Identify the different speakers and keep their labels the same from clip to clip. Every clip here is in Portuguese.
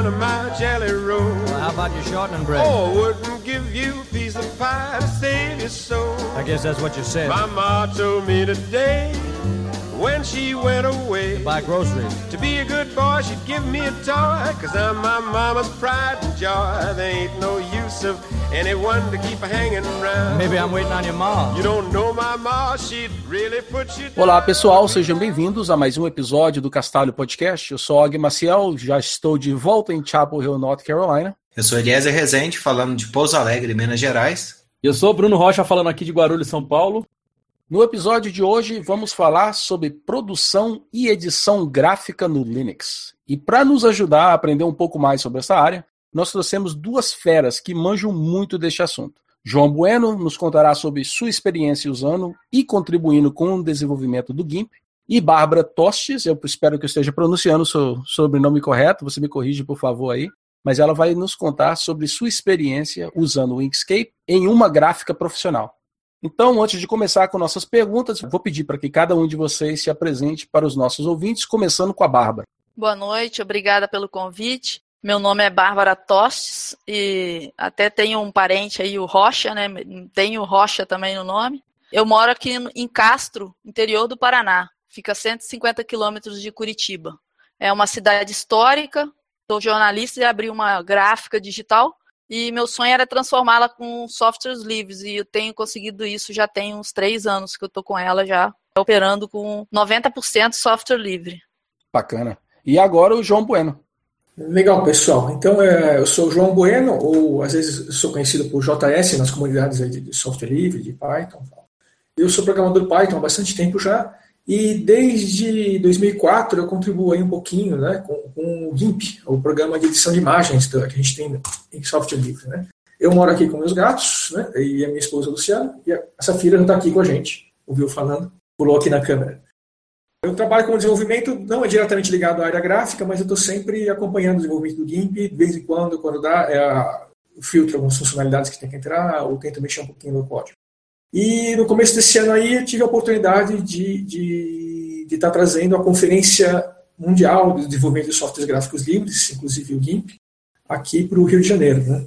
Speaker 1: of my jelly roll.
Speaker 2: Well, how about your shortening bread?
Speaker 1: Oh, wouldn't give you a piece of pie to save your soul.
Speaker 2: I guess that's what you said.
Speaker 1: My ma told me today, when she went away,
Speaker 2: To buy groceries.
Speaker 1: to be a good boy, she'd give me a toy, 'cause I'm my mama's pride and joy. There ain't no use of anyone to keep hanging around.
Speaker 2: Maybe I'm waiting on your mom.
Speaker 1: You don't know my ma, she'd really put you down.
Speaker 3: Olá pessoal, sejam bem-vindos a mais um episódio do Castalho Podcast. Eu sou Og Maciel, já estou de volta em Chapel Hill, North Carolina.
Speaker 4: Eu sou Eliezer Rezende, falando de Pouso Alegre, Minas Gerais.
Speaker 5: Eu sou o Bruno Rocha, falando aqui de Guarulhos, São Paulo.
Speaker 3: No episódio de hoje, vamos falar sobre produção e edição gráfica no Linux. E para nos ajudar a aprender um pouco mais sobre essa área, nós trouxemos duas feras que manjam muito deste assunto. João Bueno nos contará sobre sua experiência usando e contribuindo com o desenvolvimento do GIMP. E Bárbara Tostes, eu espero que eu esteja pronunciando o seu sobrenome correto, você me corrige por favor aí, mas ela vai nos contar sobre sua experiência usando o Inkscape em uma gráfica profissional. Então, antes de começar com nossas perguntas, vou pedir para que cada um de vocês se apresente para os nossos ouvintes, começando com a Bárbara.
Speaker 6: Boa noite, obrigada pelo convite. Meu nome é Bárbara Tostes e até tenho um parente aí, o Rocha, né? Tenho Rocha também no nome. Eu moro aqui em Castro, interior do Paraná. Fica a 150 quilômetros de Curitiba. É uma cidade histórica, sou jornalista e abri uma gráfica digital. E meu sonho era transformá-la com softwares livres, e eu tenho conseguido isso já tem uns 3 anos que eu estou com ela já, operando com 90% software livre.
Speaker 3: Bacana. E agora o João Bueno.
Speaker 7: Legal, pessoal. Então, eu sou o João Bueno, ou às vezes sou conhecido por JS nas comunidades aí de software livre, de Python. Eu sou programador Python há bastante tempo já, e desde 2004 eu contribuo aí um pouquinho, né, com o GIMP, o programa de edição de imagens que a gente tem em software livre, né. Eu moro aqui com meus gatos, né, e a minha esposa Luciana, e a Safira já está aqui com a gente, ouviu falando, pulou aqui na câmera. Eu trabalho com desenvolvimento, não é diretamente ligado à área gráfica, mas eu estou sempre acompanhando o desenvolvimento do GIMP, de vez em quando dá, eu filtro algumas funcionalidades que tem que entrar, ou tento mexer um pouquinho no código. E no começo desse ano aí eu tive a oportunidade de estar trazendo a Conferência Mundial de Desenvolvimento de Softwares Gráficos Livres, inclusive o GIMP, aqui para o Rio de Janeiro, né?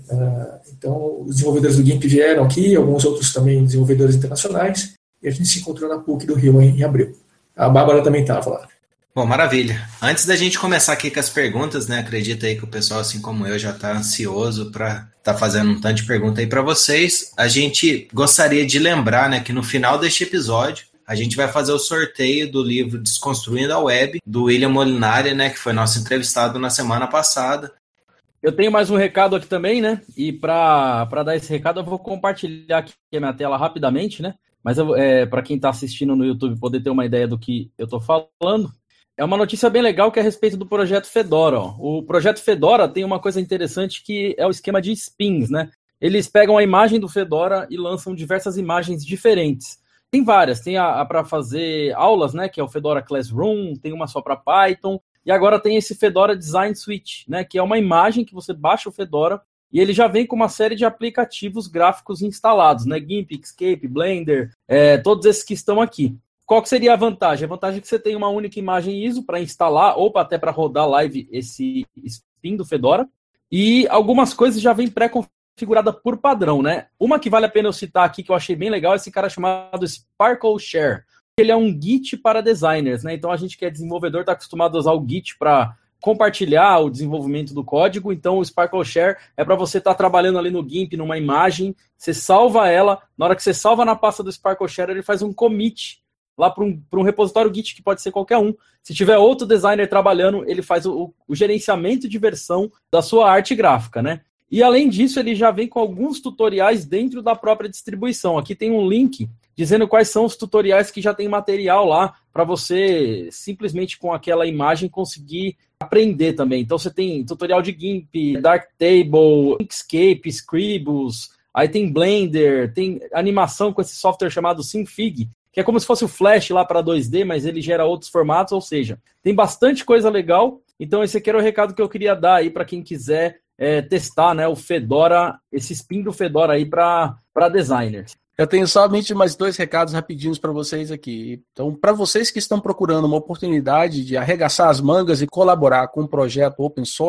Speaker 7: Então, os desenvolvedores do GIMP vieram aqui, alguns outros também desenvolvedores internacionais, e a gente se encontrou na PUC do Rio em abril. A Bárbara também estava lá.
Speaker 4: Bom, maravilha. Antes da gente começar aqui com as perguntas, né, acredito aí que o pessoal, assim como eu, já está ansioso para estar fazendo um tanto de pergunta aí para vocês. A gente gostaria de lembrar, né, que no final deste episódio, a gente vai fazer o sorteio do livro Desconstruindo a Web, do William Molinari, né, que foi nosso entrevistado na semana passada.
Speaker 5: Eu tenho mais um recado aqui também, né? E para dar esse recado, eu vou compartilhar aqui a minha tela rapidamente, né? Mas para quem está assistindo no YouTube poder ter uma ideia do que eu estou falando, é uma notícia bem legal que é a respeito do projeto Fedora. Ó. O projeto Fedora tem uma coisa interessante que é o esquema de spins, né? Eles pegam a imagem do Fedora e lançam diversas imagens diferentes. Tem várias, tem a para fazer aulas, né? Que é o Fedora Classroom, tem uma só para Python, e agora tem esse Fedora Design Suite, né? Que é uma imagem que você baixa o Fedora e ele já vem com uma série de aplicativos gráficos instalados, né? GIMP, Inkscape, Blender, todos esses que estão aqui. Qual que seria a vantagem? A vantagem é que você tem uma única imagem ISO para instalar ou até para rodar live esse spin do Fedora. E algumas coisas já vem pré-configurada por padrão, né? Uma que vale a pena eu citar aqui, que eu achei bem legal, é esse cara chamado Sparkle Share. Ele é um Git para designers, né? Então a gente que é desenvolvedor está acostumado a usar o Git para compartilhar o desenvolvimento do código. Então o Sparkle Share é para você estar trabalhando ali no GIMP, numa imagem, você salva ela, na hora que você salva na pasta do Sparkle Share, ele faz um commit lá para um repositório Git, que pode ser qualquer um. Se tiver outro designer trabalhando, ele faz o gerenciamento de versão da sua arte gráfica, né? E além disso, ele já vem com alguns tutoriais dentro da própria distribuição. Aqui tem um link dizendo quais são os tutoriais que já tem material lá para você simplesmente com aquela imagem conseguir aprender também. Então você tem tutorial de GIMP, Darktable, Inkscape, Scribus, aí tem Blender, tem animação com esse software chamado Synfig, que é como se fosse o Flash lá para 2D, mas ele gera outros formatos, ou seja, tem bastante coisa legal. Então esse aqui era o recado que eu queria dar aí para quem quiser testar, né, o Fedora, esse spin do Fedora aí para designers.
Speaker 3: Eu tenho somente mais 2 recados rapidinhos para vocês aqui. Então, para vocês que estão procurando uma oportunidade de arregaçar as mangas e colaborar com um projeto open source,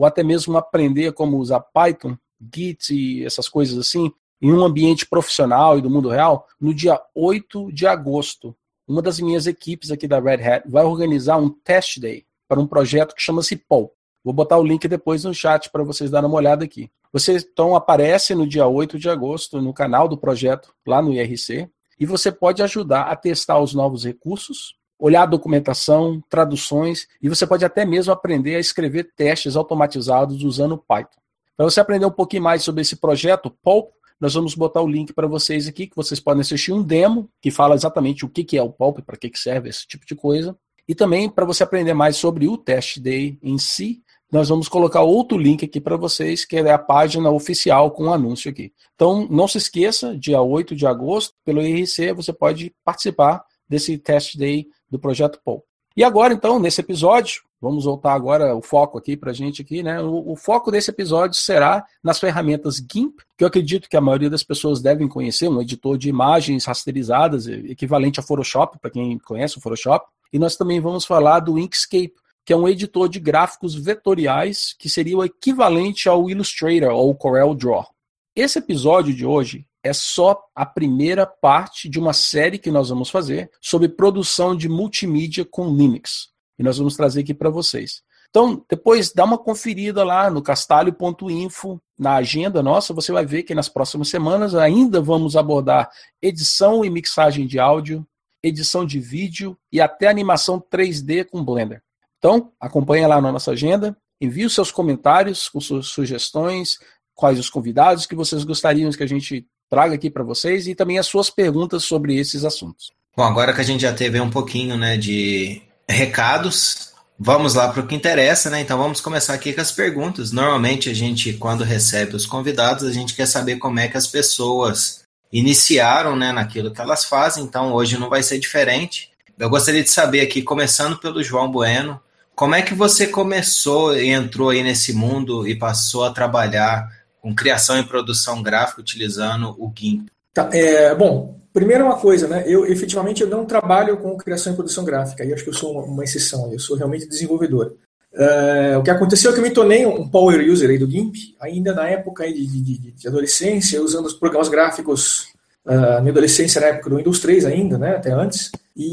Speaker 3: ou até mesmo aprender como usar Python, Git e essas coisas assim, em um ambiente profissional e do mundo real, no dia 8 de agosto, uma das minhas equipes aqui da Red Hat vai organizar um Test Day para um projeto que chama-se POL. Vou botar o link depois no chat para vocês darem uma olhada aqui. Você então aparece no dia 8 de agosto no canal do projeto, lá no IRC, e você pode ajudar a testar os novos recursos, olhar a documentação, traduções, e você pode até mesmo aprender a escrever testes automatizados usando Python. Para você aprender um pouquinho mais sobre esse projeto, POL, nós vamos botar o link para vocês aqui, que vocês podem assistir um demo, que fala exatamente o que é o POL e para que serve esse tipo de coisa. E também, para você aprender mais sobre o Test Day em si, nós vamos colocar outro link aqui para vocês, que é a página oficial com o anúncio aqui. Então, não se esqueça, dia 8 de agosto, pelo IRC, você pode participar desse Test Day do Projeto POL. E agora, então, nesse episódio, vamos voltar agora o foco aqui para a gente aqui, né? O foco desse episódio será nas ferramentas GIMP, que eu acredito que a maioria das pessoas devem conhecer, um editor de imagens rasterizadas, equivalente a Photoshop, para quem conhece o Photoshop. E nós também vamos falar do Inkscape, que é um editor de gráficos vetoriais, que seria o equivalente ao Illustrator ou o CorelDRAW. Esse episódio de hoje é só a primeira parte de uma série que nós vamos fazer sobre produção de multimídia com Linux. E nós vamos trazer aqui para vocês. Então, depois dá uma conferida lá no castalho.info, na agenda nossa, você vai ver que nas próximas semanas ainda vamos abordar edição e mixagem de áudio, edição de vídeo e até animação 3D com Blender. Então, acompanha lá na nossa agenda, envie os seus comentários com suas sugestões, quais os convidados que vocês gostariam que a gente traga aqui para vocês e também as suas perguntas sobre esses assuntos.
Speaker 4: Bom, agora que a gente já teve um pouquinho, né, de recados, vamos lá para o que interessa, né? Então vamos começar aqui com as perguntas. Normalmente a gente, quando recebe os convidados, a gente quer saber como é que as pessoas iniciaram, né, naquilo que elas fazem, então hoje não vai ser diferente. Eu gostaria de saber aqui, começando pelo João Bueno, como é que você começou e entrou aí nesse mundo e passou a trabalhar com criação e produção gráfica utilizando o GIMP?
Speaker 7: Tá, bom, primeiro uma coisa, né? Eu efetivamente não trabalho com criação e produção gráfica, e acho que eu sou uma exceção, eu sou realmente desenvolvedor. O que aconteceu é que eu me tornei um power user aí do GIMP, ainda na época aí de adolescência, usando os programas gráficos, minha adolescência na época do Windows 3 ainda, né? Até antes,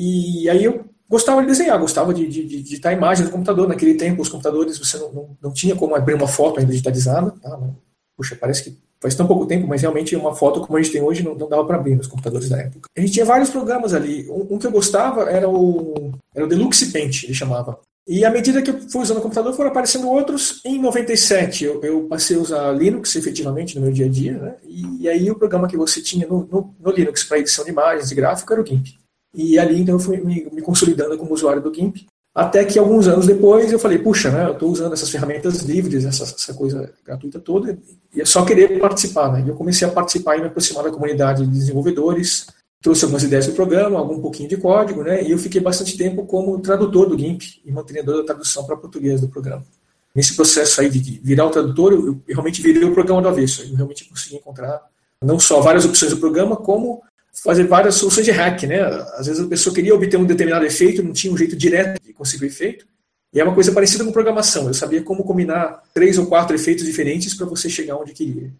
Speaker 7: e aí eu gostava de desenhar, gostava de editar imagens no computador. Naquele tempo, os computadores, você não tinha como abrir uma foto ainda digitalizada. Tá? Puxa, parece que faz tão pouco tempo, mas realmente uma foto como a gente tem hoje não dava para abrir nos computadores da época. A gente tinha vários programas ali. Um que eu gostava era o Deluxe Paint, ele chamava. E à medida que eu fui usando o computador, foram aparecendo outros. Em 97, eu passei a usar Linux, efetivamente, no meu dia a dia. Né? E aí o programa que você tinha no Linux para edição de imagens e gráfico era o GIMP. E ali, então, eu fui me consolidando como usuário do GIMP, até que alguns anos depois eu falei, puxa, né, eu estou usando essas ferramentas livres, essa coisa gratuita toda, e é só querer participar, né? Eu comecei a participar e me aproximar da comunidade de desenvolvedores, trouxe algumas ideias do programa, algum pouquinho de código, né, e eu fiquei bastante tempo como tradutor do GIMP e mantenedor da tradução para português do programa. Nesse processo aí de virar o tradutor, eu realmente virei o programa do avesso, eu realmente consegui encontrar não só várias opções do programa, como fazer várias soluções de hack, né? Às vezes a pessoa queria obter um determinado efeito, não tinha um jeito direto de conseguir o efeito, e é uma coisa parecida com programação. Eu sabia como combinar 3 ou 4 efeitos diferentes para você chegar onde queria.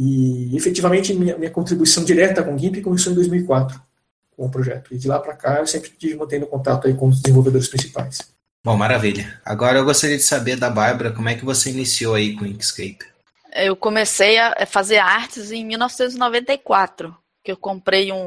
Speaker 7: E efetivamente minha contribuição direta com o GIMP começou em 2004 com o projeto. E de lá para cá eu sempre estive mantendo contato aí com os desenvolvedores principais.
Speaker 4: Bom, maravilha. Agora eu gostaria de saber da Bárbara, como é que você iniciou aí com o Inkscape?
Speaker 6: Eu comecei a fazer artes em 1994. Que eu comprei um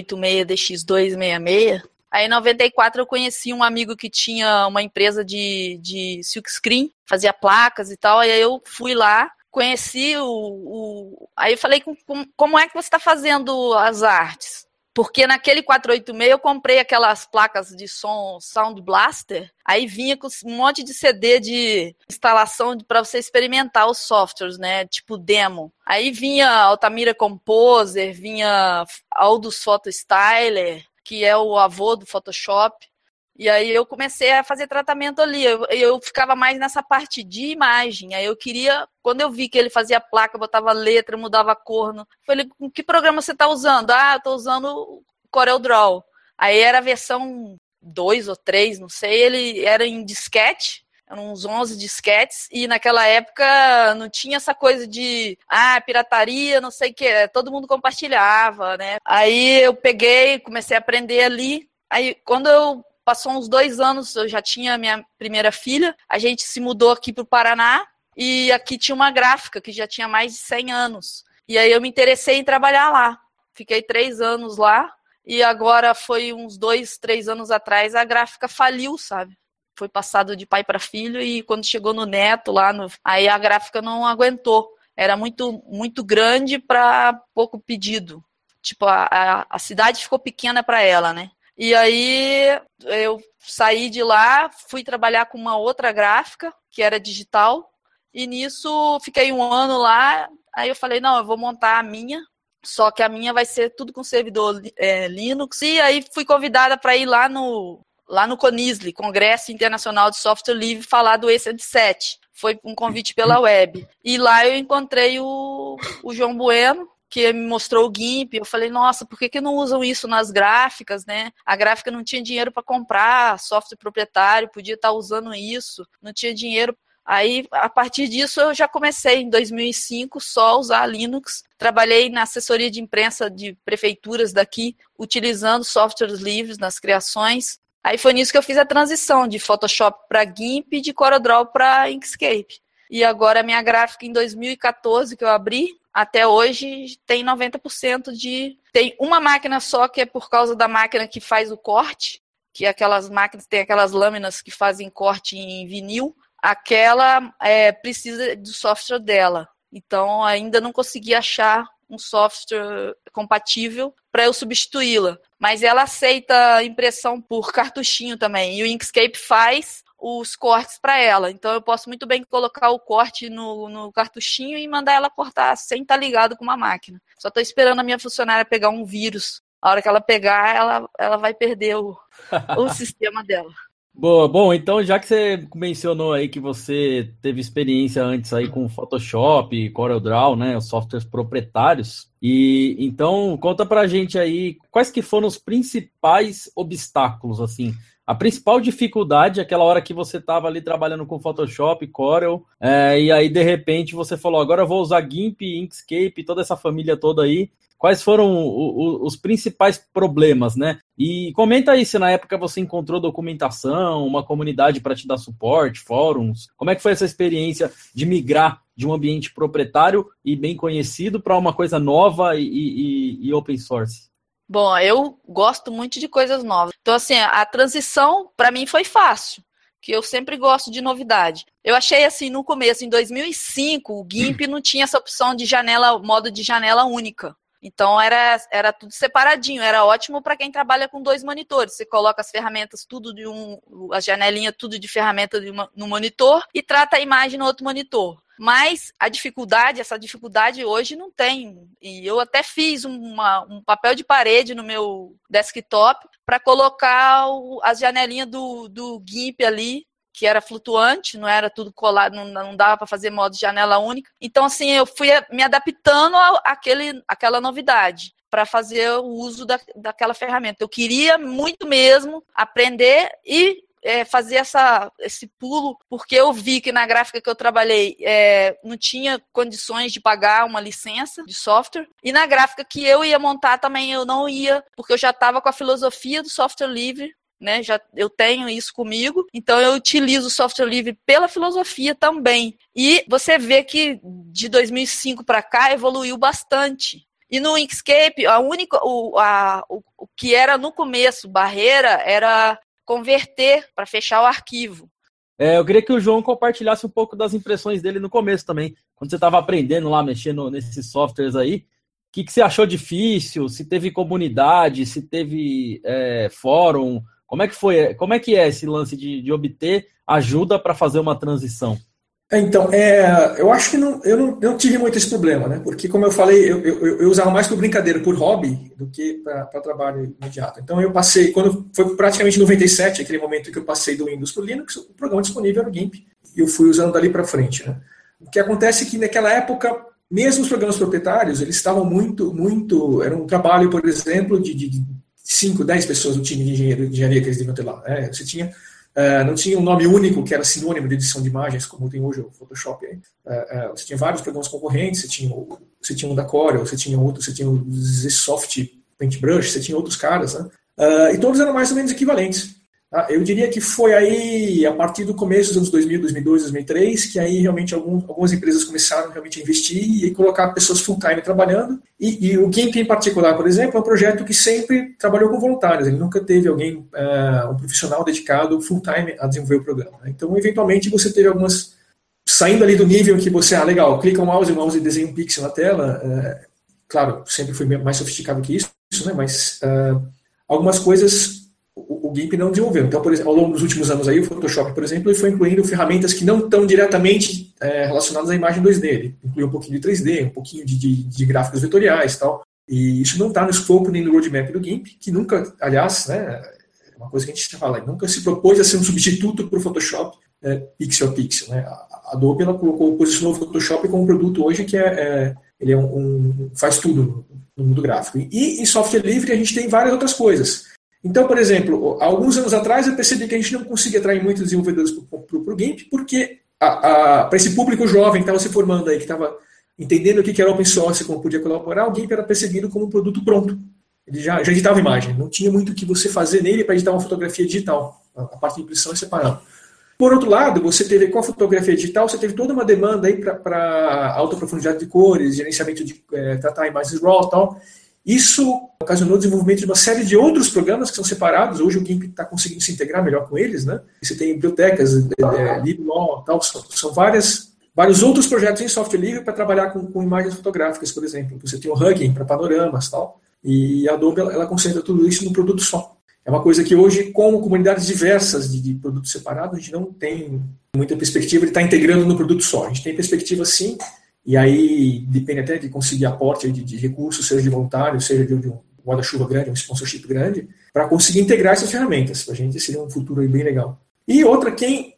Speaker 6: 486 DX266. Aí em 94 eu conheci um amigo que tinha uma empresa de silkscreen, fazia placas e tal, aí eu fui lá, conheci aí eu falei, como é que você está fazendo as artes? Porque naquele 486 eu comprei aquelas placas de som Sound Blaster, aí vinha com um monte de CD de instalação para você experimentar os softwares, né? Tipo demo. Aí vinha Altamira Composer, vinha Aldus Photo Styler, que é o avô do Photoshop. E aí eu comecei a fazer tratamento ali. Eu ficava mais nessa parte de imagem. Aí eu queria, quando eu vi que ele fazia placa, botava letra, mudava a cor. Falei, que programa você está usando? Ah, eu estou usando o CorelDRAW. Aí era a versão 2 ou 3, não sei. Ele era em disquete. eram uns 11 disquetes, e naquela época não tinha essa coisa de, pirataria, não sei o que, todo mundo compartilhava, né? Aí eu peguei, comecei a aprender ali, aí quando passou uns 2 anos, eu já tinha minha primeira filha, a gente se mudou aqui para o Paraná, e aqui tinha uma gráfica que já tinha mais de 100 anos, e aí eu me interessei em trabalhar lá, fiquei 3 anos lá, e agora foi uns 2, 3 anos atrás, a gráfica faliu, sabe? Foi passado de pai para filho e quando chegou no neto lá, aí a gráfica não aguentou. Era muito, muito grande para pouco pedido. Tipo, a cidade ficou pequena para ela, né? E aí eu saí de lá, fui trabalhar com uma outra gráfica, que era digital, e nisso fiquei 1 ano lá, aí eu falei, não, eu vou montar a minha, só que a minha vai ser tudo com servidor Linux, e aí fui convidada para ir lá no CONISLI, Congresso Internacional de Software Livre, falar do ECD7. Foi um convite pela web. E lá eu encontrei o João Bueno, que me mostrou o GIMP. Eu falei, nossa, por que não usam isso nas gráficas, né? A gráfica não tinha dinheiro para comprar software proprietário, podia estar usando isso, não tinha dinheiro. Aí, a partir disso, eu já comecei, em 2005, só a usar Linux. Trabalhei na assessoria de imprensa de prefeituras daqui, utilizando softwares livres nas criações. Aí foi nisso que eu fiz a transição de Photoshop para GIMP e de CorelDRAW para Inkscape. E agora a minha gráfica em 2014 que eu abri, até hoje tem 90% Tem uma máquina só que é por causa da máquina que faz o corte, que aquelas máquinas tem aquelas lâminas que fazem corte em vinil. Aquela precisa do software dela. Então ainda não consegui achar um software compatível para eu substituí-la. Mas ela aceita impressão por cartuchinho também. E o Inkscape faz os cortes para ela. Então eu posso muito bem colocar o corte no cartuchinho e mandar ela cortar sem estar ligado com uma máquina. Só estou esperando a minha funcionária pegar um vírus. A hora que ela pegar, ela vai perder o sistema dela.
Speaker 5: Boa, bom, então já que você mencionou aí que você teve experiência antes aí com Photoshop, CorelDRAW, né, os softwares proprietários, e então conta pra gente aí quais que foram os principais obstáculos, assim, a principal dificuldade, aquela hora que você estava ali trabalhando com Photoshop, Corel, e aí de repente você falou, agora eu vou usar GIMP, Inkscape, toda essa família toda aí. Quais foram os principais problemas, né? E comenta aí se na época você encontrou documentação, uma comunidade para te dar suporte, fóruns. Como é que foi essa experiência de migrar de um ambiente proprietário e bem conhecido para uma coisa nova e open source?
Speaker 6: Bom, eu gosto muito de coisas novas. Então, assim, a transição para mim foi fácil, que eu sempre gosto de novidade. Eu achei assim, no começo, em 2005, o GIMP não tinha essa opção de modo de janela única. Então era tudo separadinho, era ótimo para quem trabalha com 2 monitores. Você coloca as ferramentas, a janelinha tudo de ferramenta no monitor e trata a imagem no outro monitor. Mas essa dificuldade hoje não tem. E eu até fiz um papel de parede no meu desktop para colocar as janelinhas do GIMP ali, que era flutuante, não era tudo colado, não dava para fazer modo de janela única. Então, assim, eu fui me adaptando àquela novidade para fazer o uso daquela ferramenta. Eu queria muito mesmo aprender e fazer esse pulo, porque eu vi que na gráfica que eu trabalhei não tinha condições de pagar uma licença de software, e na gráfica que eu ia montar também eu não ia, porque eu já estava com a filosofia do software livre, né? Eu tenho isso comigo, então eu utilizo o software livre pela filosofia também. E você vê que de 2005 para cá evoluiu bastante. E no Inkscape, o que era no começo barreira era converter para fechar o arquivo.
Speaker 5: Eu queria que o João compartilhasse um pouco das impressões dele no começo também, quando você estava aprendendo lá, mexendo nesses softwares aí. O que você achou difícil? Se teve comunidade, se teve fórum? Como é que foi? Como é que é esse lance de obter ajuda para fazer uma transição?
Speaker 7: Então, eu acho que eu não tive muito esse problema, né? Porque, como eu falei, eu usava mais por brincadeira, por hobby, do que para trabalho imediato. Então, eu passei, quando foi praticamente em 97, aquele momento que eu passei do Windows para o Linux, o programa disponível era o GIMP, e eu fui usando dali para frente, né? O que acontece é que, naquela época, mesmo os programas proprietários, eles estavam muito... Era um trabalho, por exemplo, de 5, 10 pessoas no time de engenharia que eles deviam ter lá. Você tinha não tinha um nome único que era sinônimo de edição de imagens, como tem hoje o Photoshop. Você tinha vários programas concorrentes, você tinha um da Corel, você tinha o Zsoft Paintbrush, você tinha outros caras, né? E todos eram mais ou menos equivalentes. Eu diria que foi aí, a partir do começo dos anos 2000, 2002, 2003, que aí realmente algumas empresas começaram realmente a investir e colocar pessoas full-time trabalhando. E o GIMP em particular, por exemplo, é um projeto que sempre trabalhou com voluntários. Ele nunca teve alguém, um profissional dedicado full-time a desenvolver o programa. Então, eventualmente, você teve algumas... Saindo ali do nível em que você, legal, clica o mouse desenha um pixel na tela. Claro, sempre foi mais sofisticado que isso, né? Mas algumas coisas... O GIMP não desenvolveu. Então, por exemplo, ao longo dos últimos anos aí, o Photoshop, por exemplo, ele foi incluindo ferramentas que não estão diretamente relacionadas à imagem 2D. Ele inclui um pouquinho de 3D, um pouquinho de gráficos vetoriais e tal. E isso não está no escopo nem no roadmap do GIMP, que nunca, aliás, né, é uma coisa que a gente fala, nunca se propôs a ser um substituto para o Photoshop pixel a pixel. Né? A Adobe ela posicionou o Photoshop como um produto hoje que ele faz tudo no mundo gráfico. E em software livre a gente tem várias outras coisas. Então, por exemplo, há alguns anos atrás eu percebi que a gente não conseguia atrair muitos desenvolvedores para o GIMP, porque para esse público jovem que estava se formando aí, que estava entendendo o que era open source e como podia colaborar, o GIMP era percebido como um produto pronto. Ele já editava imagem, não tinha muito o que você fazer nele para editar uma fotografia digital. A parte de impressão é separada. Por outro lado, você teve com a fotografia digital, você teve toda uma demanda aí para alta profundidade de cores, gerenciamento de tratar imagens RAW e tal. Isso ocasionou o desenvolvimento de uma série de outros programas que são separados. Hoje o GIMP está conseguindo se integrar melhor com eles, né? Você tem bibliotecas, LibLaw, tal, são vários outros projetos em software livre para trabalhar com imagens fotográficas, por exemplo. Você tem o Hugging para panoramas, tal. E a Adobe ela concentra tudo isso num produto só. É uma coisa que hoje, como comunidades diversas de produtos separados, a gente não tem muita perspectiva de estar integrando no produto só. A gente tem perspectiva sim. E aí depende até de conseguir aporte de recursos, seja de voluntário, seja de um guarda-chuva grande, um sponsorship grande, para conseguir integrar essas ferramentas. Para a gente seria um futuro aí bem legal. E outra,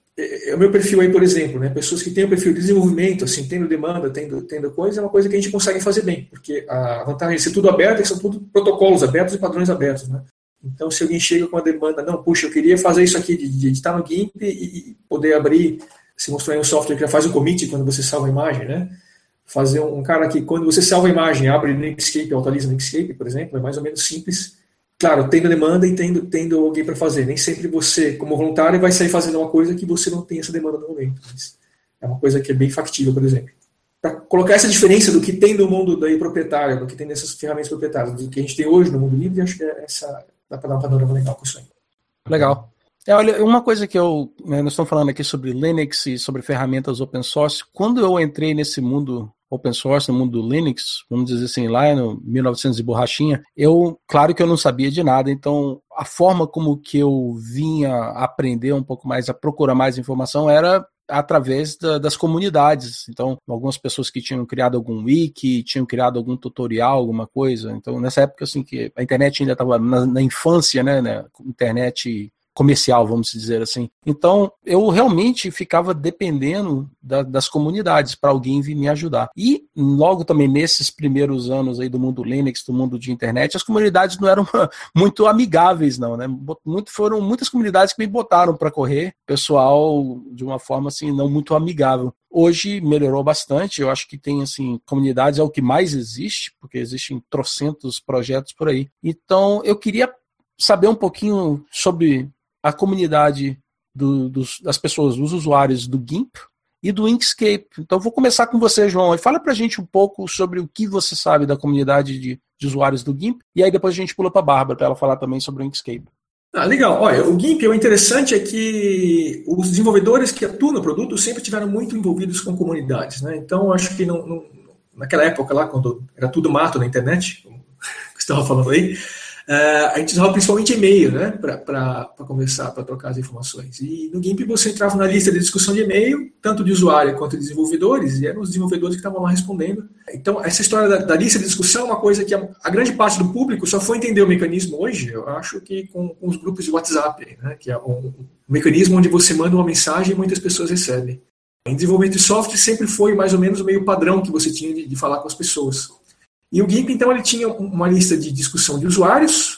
Speaker 7: o meu perfil aí, por exemplo, né, pessoas que têm o perfil de desenvolvimento, assim, tendo demanda, tendo coisa, é uma coisa que a gente consegue fazer bem, porque a vantagem de ser tudo aberto é que são tudo protocolos abertos e padrões abertos, né? Então, se alguém chega com a demanda, não, puxa, eu queria fazer isso aqui, de editar no GIMP e poder abrir, se mostrar um software que já faz o commit quando você salva a imagem, né? Fazer um cara que, quando você salva a imagem, abre no Inkscape, atualiza no Inkscape, por exemplo, é mais ou menos simples. Claro, tendo demanda e tendo alguém para fazer. Nem sempre você, como voluntário, vai sair fazendo uma coisa que você não tem essa demanda no momento. Mas é uma coisa que é bem factível, por exemplo. Para colocar essa diferença do que tem no mundo daí proprietário, do que tem nessas ferramentas proprietárias, do que a gente tem hoje no mundo livre, acho que dá para dar um panorama legal com isso aí.
Speaker 3: Legal. Olha, uma coisa que nós estamos falando aqui sobre Linux e sobre ferramentas open source. Quando eu entrei nesse mundo open source, no mundo do Linux, vamos dizer assim, lá no 1900 e borrachinha, claro que eu não sabia de nada, então a forma como que eu vinha aprender um pouco mais, a procurar mais informação era através das comunidades. Então, algumas pessoas que tinham criado algum wiki, tinham criado algum tutorial, alguma coisa. Então, nessa época, assim, que a internet ainda estava na infância, né, internet comercial, vamos dizer assim. Então, eu realmente ficava dependendo das comunidades para alguém vir me ajudar. E logo também nesses primeiros anos aí do mundo Linux, do mundo de internet, as comunidades não eram muito amigáveis, não, né? Foram muitas comunidades que me botaram para correr, pessoal de uma forma assim não muito amigável. Hoje melhorou bastante, eu acho que tem assim, comunidades é o que mais existe, porque existem trocentos projetos por aí. Então, eu queria saber um pouquinho sobre a comunidade das pessoas, dos usuários do GIMP e do Inkscape. Então, vou começar com você, João. Fala pra gente um pouco sobre o que você sabe da comunidade de usuários do GIMP, e aí depois a gente pula para a Bárbara, para ela falar também sobre o Inkscape.
Speaker 7: Legal. Olha, o GIMP, o interessante é que os desenvolvedores que atuam no produto sempre estiveram muito envolvidos com comunidades, né? Então, acho que naquela época lá, quando era tudo mato na internet, como você estava falando aí, a gente usava principalmente e-mail, né, para conversar, para trocar as informações. E no GIMP você entrava na lista de discussão de e-mail, tanto de usuário quanto de desenvolvedores, e eram os desenvolvedores que estavam lá respondendo. Então, essa história da lista de discussão é uma coisa que a grande parte do público só foi entender o mecanismo hoje, eu acho que com os grupos de WhatsApp, né, que é um mecanismo onde você manda uma mensagem e muitas pessoas recebem. Em desenvolvimento de software sempre foi mais ou menos o meio padrão que você tinha de falar com as pessoas. E o GIMP, então, ele tinha uma lista de discussão de usuários,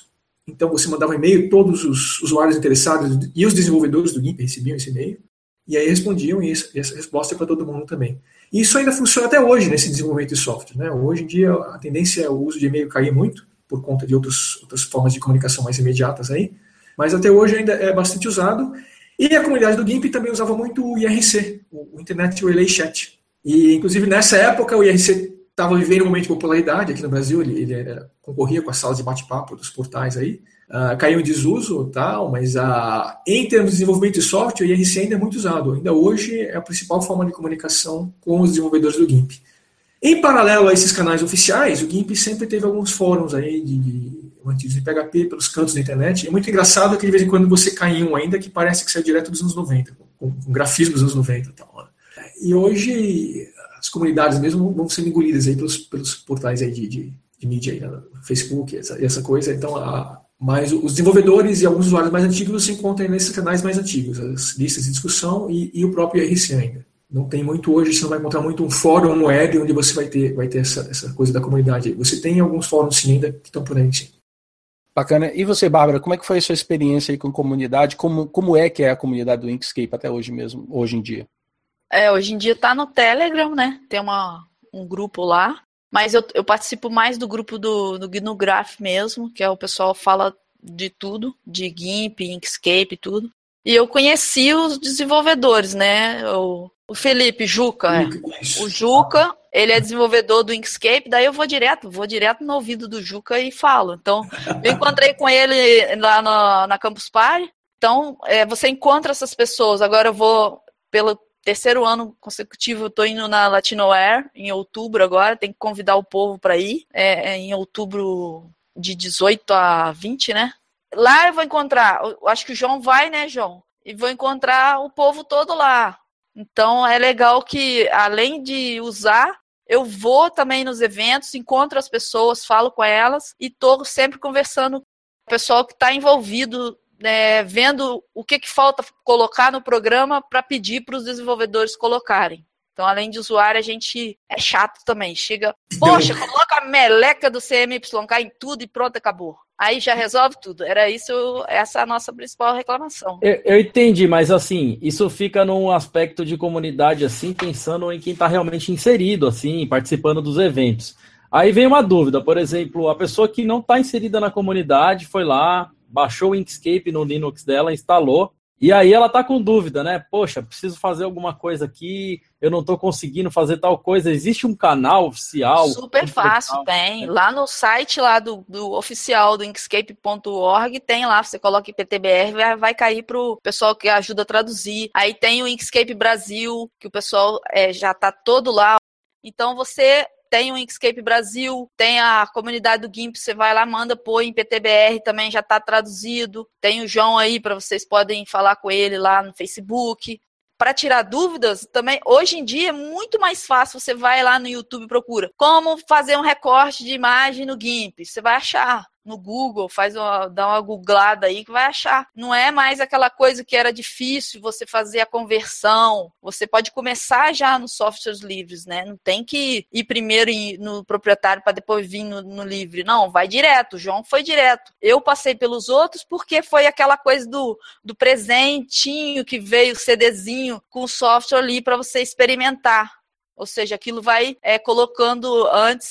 Speaker 7: Então você mandava um e-mail, todos os usuários interessados e os desenvolvedores do GIMP recebiam esse e-mail, e aí respondiam, e essa resposta é para todo mundo também. E isso ainda funciona até hoje nesse desenvolvimento de software, né? Hoje em dia a tendência é o uso de e-mail cair muito, por conta de outras formas de comunicação mais imediatas aí, mas até hoje ainda é bastante usado. E a comunidade do GIMP também usava muito o IRC, o Internet Relay Chat. E, inclusive, nessa época, o IRC estava vivendo um momento de popularidade aqui no Brasil, ele concorria com as salas de bate-papo dos portais aí, caiu em desuso e tal, mas em termos de desenvolvimento de software, o IRC ainda é muito usado. Ainda hoje é a principal forma de comunicação com os desenvolvedores do GIMP. Em paralelo a esses canais oficiais, o GIMP sempre teve alguns fóruns aí mantidos em PHP pelos cantos da internet. É muito engraçado que de vez em quando você cai em um ainda que parece que saiu direto dos anos 90, com grafismos dos anos 90 e tal. E hoje as comunidades mesmo vão sendo engolidas aí pelos portais aí de mídia, aí, né? Facebook, essa coisa. Então, mas os desenvolvedores e alguns usuários mais antigos você encontra nesses canais mais antigos, as listas de discussão e o próprio IRC ainda. Não tem muito hoje, você não vai encontrar muito um fórum no web onde você vai ter essa coisa da comunidade. Você tem alguns fóruns sim ainda que estão por aí, sim.
Speaker 3: Bacana. E você, Bárbara, como é que foi a sua experiência aí com comunidade? Como é que é a comunidade do Inkscape até hoje mesmo, hoje em dia?
Speaker 6: Hoje em dia tá no Telegram, né? Tem um grupo lá. Mas eu participo mais do grupo do GNU-Graph mesmo, que é o pessoal fala de tudo, de GIMP, Inkscape e tudo. E eu conheci os desenvolvedores, né? O Felipe Juca, o Juca, ele é desenvolvedor do Inkscape, daí eu vou direto no ouvido do Juca e falo. Então, eu encontrei com ele lá na Campus Party. Então, você encontra essas pessoas. Agora eu vou, pelo terceiro ano consecutivo, eu tô indo na Latinoware, em outubro agora, tem que convidar o povo para ir, em outubro de 18 a 20, né? Lá eu vou encontrar, eu acho que o João vai, né, João? E vou encontrar o povo todo lá. Então é legal que, além de usar, eu vou também nos eventos, encontro as pessoas, falo com elas e estou sempre conversando com o pessoal que está envolvido, vendo o que falta colocar no programa para pedir para os desenvolvedores colocarem. Então, além de usuário, a gente é chato também. Chega, poxa, coloca a meleca do CMYK em tudo e pronto, acabou. Aí já resolve tudo. Essa é a nossa principal reclamação.
Speaker 5: Eu entendi, mas assim, isso fica num aspecto de comunidade, assim, pensando em quem está realmente inserido, assim, participando dos eventos. Aí vem uma dúvida, por exemplo, a pessoa que não está inserida na comunidade foi lá, baixou o Inkscape no Linux dela, instalou, e aí ela está com dúvida, né? Poxa, preciso fazer alguma coisa aqui, eu não estou conseguindo fazer tal coisa. Existe um canal oficial?
Speaker 6: Super fácil, tem. Lá no site lá do oficial do Inkscape.org, tem lá, você coloca IPTBR, vai cair para o pessoal que ajuda a traduzir. Aí tem o Inkscape Brasil, que o pessoal já está todo lá. Então você tem o Inkscape Brasil, tem a comunidade do GIMP, você vai lá, manda pôr em PTBR, também já está traduzido. Tem o João aí, para vocês podem falar com ele lá no Facebook. Para tirar dúvidas, também, hoje em dia é muito mais fácil, você vai lá no YouTube e procura como fazer um recorte de imagem no GIMP, você vai achar. No Google, dá uma googlada aí que vai achar. Não é mais aquela coisa que era difícil você fazer a conversão. Você pode começar já nos softwares livres, né? Não tem que ir primeiro no proprietário para depois vir no livre. Não, vai direto. O João foi direto. Eu passei pelos outros porque foi aquela coisa do presentinho que veio, o CDzinho com o software ali para você experimentar. Ou seja, aquilo vai colocando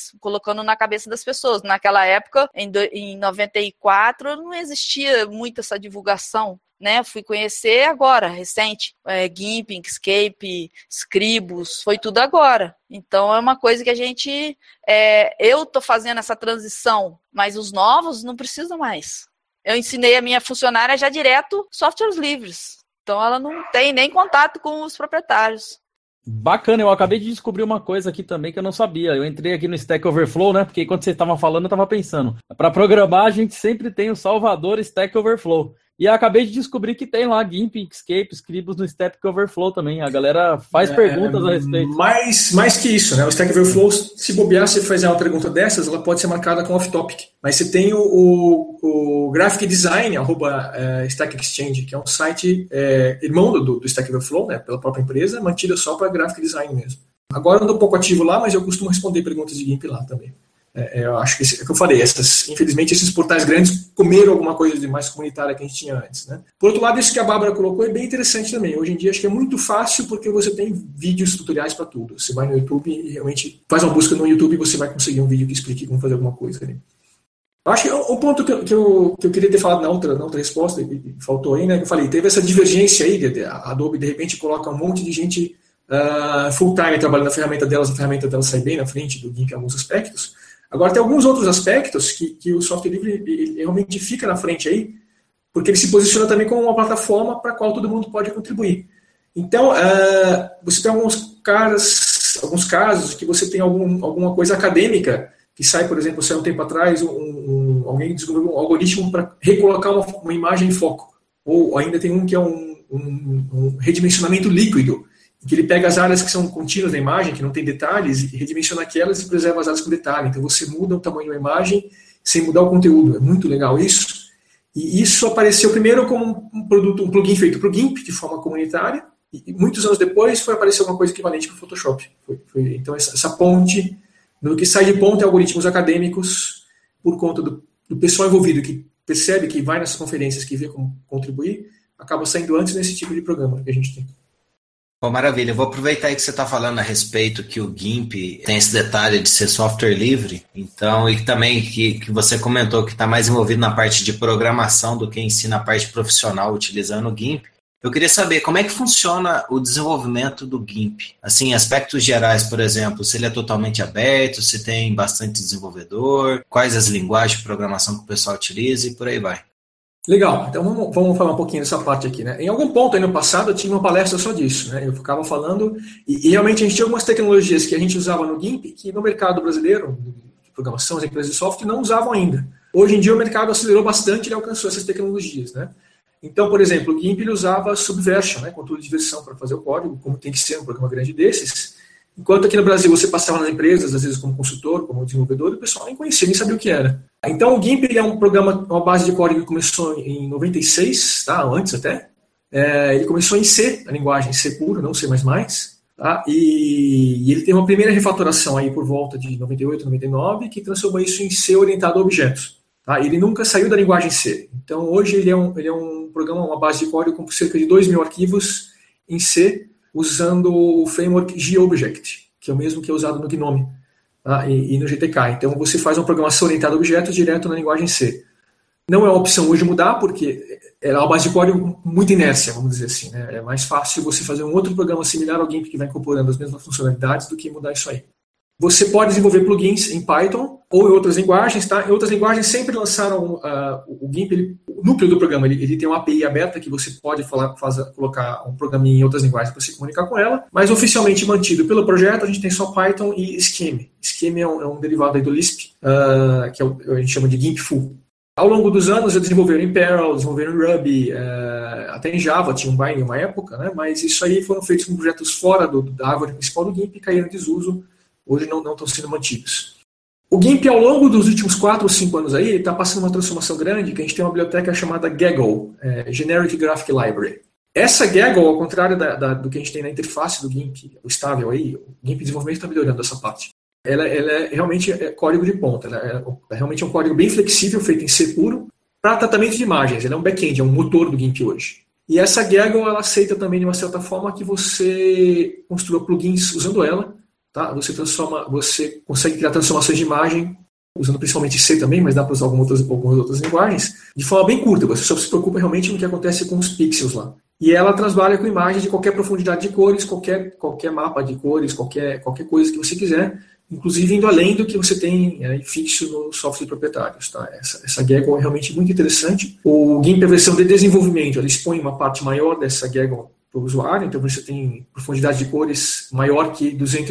Speaker 6: na cabeça das pessoas. Naquela época, em 94, não existia muito essa divulgação, né? Fui conhecer agora, recente. GIMP, Inkscape, Scribus, foi tudo agora. Então, é uma coisa que a gente... eu estou fazendo essa transição, mas os novos não precisam mais. Eu ensinei a minha funcionária já direto softwares livres. Então, ela não tem nem contato com os proprietários.
Speaker 5: Bacana, eu acabei de descobrir uma coisa aqui também que eu não sabia. Eu entrei aqui no Stack Overflow, né? Porque enquanto vocês estavam falando, eu estava pensando. Para programar, a gente sempre tem o salvador Stack Overflow. E eu acabei de descobrir que tem lá GIMP, Inkscape, Scribus no Stack Overflow também. A galera faz perguntas a respeito.
Speaker 7: Mais que isso, né? O Stack Overflow, se bobear, se fazer uma pergunta dessas, ela pode ser marcada com off-topic. Mas você tem o Graphic Design, @Stack Exchange, que é um site irmão do Stack Overflow, né? Pela própria empresa, mantido só para Graphic Design mesmo. Agora eu ando um pouco ativo lá, mas eu costumo responder perguntas de GIMP lá também. Eu acho que é o que eu falei, infelizmente esses portais grandes comeram alguma coisa de mais comunitária que a gente tinha antes, né? Por outro lado, isso que a Bárbara colocou é bem interessante também. Hoje em dia acho que é muito fácil porque você tem vídeos tutoriais para tudo. Você vai no YouTube e realmente faz uma busca no YouTube e você vai conseguir um vídeo que explique como fazer alguma coisa ali. Eu acho que o ponto que eu queria ter falado na outra resposta, e faltou aí, né? Que eu falei, teve essa divergência aí, a Adobe de repente coloca um monte de gente full-time trabalhando na ferramenta delas, a ferramenta delas sai bem na frente do GIMP em alguns aspectos. Agora, tem alguns outros aspectos que o software livre ele realmente fica na frente aí, porque ele se posiciona também como uma plataforma para a qual todo mundo pode contribuir. Então, você tem alguns casos que você tem alguma coisa acadêmica que sai, por exemplo, saiu um tempo atrás, alguém desenvolveu um algoritmo para recolocar uma imagem em foco. Ou ainda tem um que é um redimensionamento líquido, que ele pega as áreas que são contínuas da imagem, que não tem detalhes, e redimensiona aquelas e preserva as áreas com detalhe. Então você muda o tamanho da imagem sem mudar o conteúdo. É muito legal isso. E isso apareceu primeiro como um plugin feito para o GIMP, de forma comunitária, e muitos anos depois foi aparecer uma coisa equivalente para o Photoshop. Então essa ponte, no que sai de ponta é algoritmos acadêmicos, por conta do pessoal envolvido que percebe, que vai nessas conferências, que vê como contribuir, acaba saindo antes nesse tipo de programa que a gente tem.
Speaker 4: Bom, maravilha. Eu vou aproveitar aí que você está falando a respeito que o GIMP tem esse detalhe de ser software livre, então, e também que você comentou que está mais envolvido na parte de programação do que em si na parte profissional utilizando o GIMP. Eu queria saber como é que funciona o desenvolvimento do GIMP. Assim, em aspectos gerais, por exemplo, se ele é totalmente aberto, se tem bastante desenvolvedor, quais as linguagens de programação que o pessoal utiliza e por aí vai.
Speaker 7: Legal, então vamos falar um pouquinho dessa parte aqui, né? Em algum ponto aí no passado eu tinha uma palestra só disso, né? Eu ficava falando, e realmente a gente tinha algumas tecnologias que a gente usava no GIMP que no mercado brasileiro, de programação, as empresas de software, não usavam ainda. Hoje em dia o mercado acelerou bastante e alcançou essas tecnologias, né? Então, por exemplo, o GIMP ele usava Subversion, né? Controle de versão para fazer o código, como tem que ser um programa grande desses. Enquanto aqui no Brasil você passava nas empresas, às vezes como consultor, como desenvolvedor, e o pessoal nem conhecia, nem sabia o que era. Então o GIMP ele é um programa, uma base de código que começou em 96, tá? Antes até. Ele começou em C, a linguagem C pura, não C++. Tá? E ele tem uma primeira refatoração aí por volta de 98, 99, que transformou isso em C orientado a objetos. Tá? Ele nunca saiu da linguagem C. Então hoje ele é um programa, uma base de código com cerca de 2.000 arquivos em C, usando o framework GObject, que é o mesmo que é usado no GNOME, tá? e no GTK. Então você faz uma programação orientada a objetos direto na linguagem C. Não é uma opção hoje mudar, porque é uma base de código com muita inércia, vamos dizer assim. Né? É mais fácil você fazer um outro programa similar ao GIMP que vai incorporando as mesmas funcionalidades do que mudar isso aí. Você pode desenvolver plugins em Python ou em outras linguagens, tá? Em outras linguagens sempre lançaram o GIMP, o núcleo do programa, ele tem uma API aberta que você pode colocar um programinha em outras linguagens para se comunicar com ela, mas oficialmente mantido pelo projeto a gente tem só Python e Scheme. Scheme é um derivado aí do Lisp, que a gente chama de GIMP Full. Ao longo dos anos, eles desenvolveram em Perl, desenvolveram em Ruby, até em Java tinha um Binding em uma época, né? Mas isso aí foram feitos com projetos fora da árvore principal do GIMP e caíram em desuso. Hoje não estão sendo mantidos. O GIMP, ao longo dos últimos 4 ou 5 anos aí, está passando uma transformação grande, que a gente tem uma biblioteca chamada Gaggle, Generic Graphic Library. Essa Gaggle, ao contrário do que a gente tem na interface do GIMP, o estável aí, o GIMP desenvolvimento está melhorando essa parte. Ela é realmente código de ponta, é realmente um código bem flexível, feito em C puro, para tratamento de imagens. Ela é um back-end, é um motor do GIMP hoje. E essa Gaggle, ela aceita também, de uma certa forma, que você construa plugins usando ela. Tá? Você consegue criar transformações de imagem, usando principalmente C também, mas dá para usar algumas outras linguagens, de forma bem curta. Você só se preocupa realmente no que acontece com os pixels lá. E ela trabalha com imagens de qualquer profundidade de cores, qualquer mapa de cores, qualquer coisa que você quiser, inclusive indo além do que você tem fixo nos softwares proprietários. Tá? Essa Gaggle é realmente muito interessante. O GIMP, a versão de desenvolvimento, ela expõe uma parte maior dessa Gaggle para o usuário, então você tem profundidade de cores maior que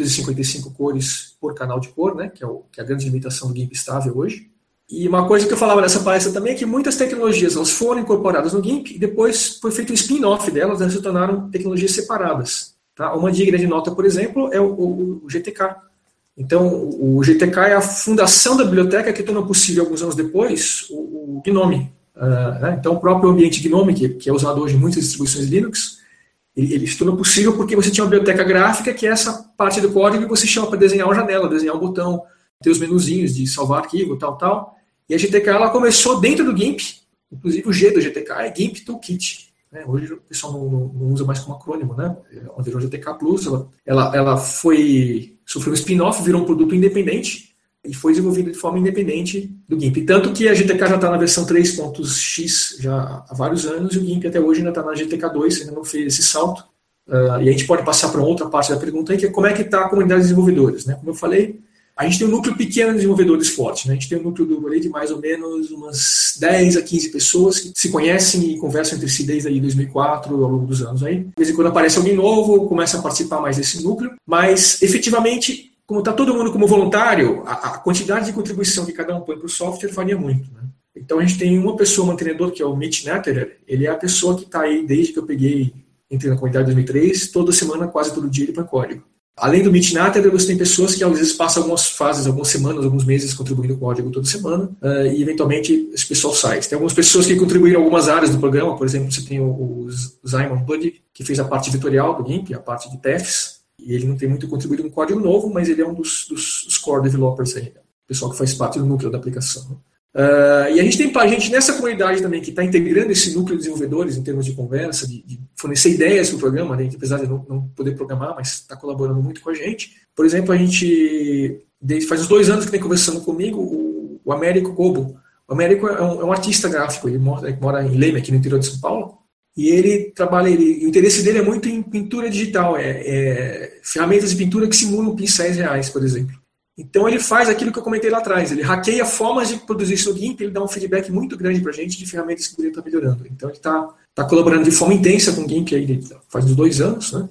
Speaker 7: 255 cores por canal de cor, né, que é a grande limitação do GIMP estável hoje. E uma coisa que eu falava nessa palestra também é que muitas tecnologias elas foram incorporadas no GIMP e depois foi feito um spin-off delas, elas se tornaram tecnologias separadas. Tá? Uma digna de nota, por exemplo, é o GTK. Então, o GTK é a fundação da biblioteca que tornou possível, alguns anos depois, o GNOME. Né? Então, o próprio ambiente GNOME, que é usado hoje em muitas distribuições Linux, ele se tornou possível porque você tinha uma biblioteca gráfica, que é essa parte do código que você chama para desenhar uma janela, desenhar um botão, ter os menuzinhos de salvar arquivo, tal. E a GTK ela começou dentro do GIMP, inclusive o G do GTK é GIMP Toolkit. Né? Hoje o pessoal não usa mais como acrônimo, né? Ela virou GTK Plus, ela sofreu um spin-off, virou um produto independente e foi desenvolvida de forma independente do GIMP. Tanto que a GTK já está na versão 3.x já há vários anos e o GIMP até hoje ainda está na GTK 2, ainda não fez esse salto. E a gente pode passar para outra parte da pergunta aí, que é como é que está a comunidade de desenvolvedores. Né? Como eu falei, a gente tem um núcleo pequeno de desenvolvedores forte. Né? A gente tem um núcleo duro ali de mais ou menos umas 10 a 15 pessoas que se conhecem e conversam entre si desde aí 2004, ao longo dos anos. Aí. De vez em quando aparece alguém novo, começa a participar mais desse núcleo, mas efetivamente, como está todo mundo como voluntário, a quantidade de contribuição que cada um põe para o software varia muito. Né? Então a gente tem uma pessoa mantenedor, que é o Mitch Natterer, ele é a pessoa que está aí desde que eu entrei na comunidade em 2003, toda semana, quase todo dia ele põe código. Além do Mitch Natterer, você tem pessoas que às vezes passam algumas fases, algumas semanas, alguns meses contribuindo código toda semana e eventualmente esse pessoal sai. Tem algumas pessoas que contribuíram em algumas áreas do programa, por exemplo, você tem o Simon Buddy, que fez a parte vetorial do GIMP, a parte de paths, e ele não tem muito contribuído com código novo, mas ele é um dos core developers aí, o pessoal que faz parte do núcleo da aplicação. E a gente tem gente nessa comunidade também que está integrando esse núcleo de desenvolvedores em termos de conversa, de fornecer ideias para o programa, né, apesar de não poder programar, mas está colaborando muito com a gente. Por exemplo, a gente faz uns 2 anos que vem conversando comigo o Américo Gobo. O Américo é um artista gráfico, ele mora em Leme, aqui no interior de São Paulo, e ele trabalha, o interesse dele é muito em pintura digital, ferramentas de pintura que simulam pincéis reais, por exemplo. Então ele faz aquilo que eu comentei lá atrás, ele hackeia formas de produzir isso no GIMP, ele dá um feedback muito grande para a gente de ferramentas que poderiam estar melhorando. Então ele está colaborando de forma intensa com o GIMP aí, faz uns 2 anos, né?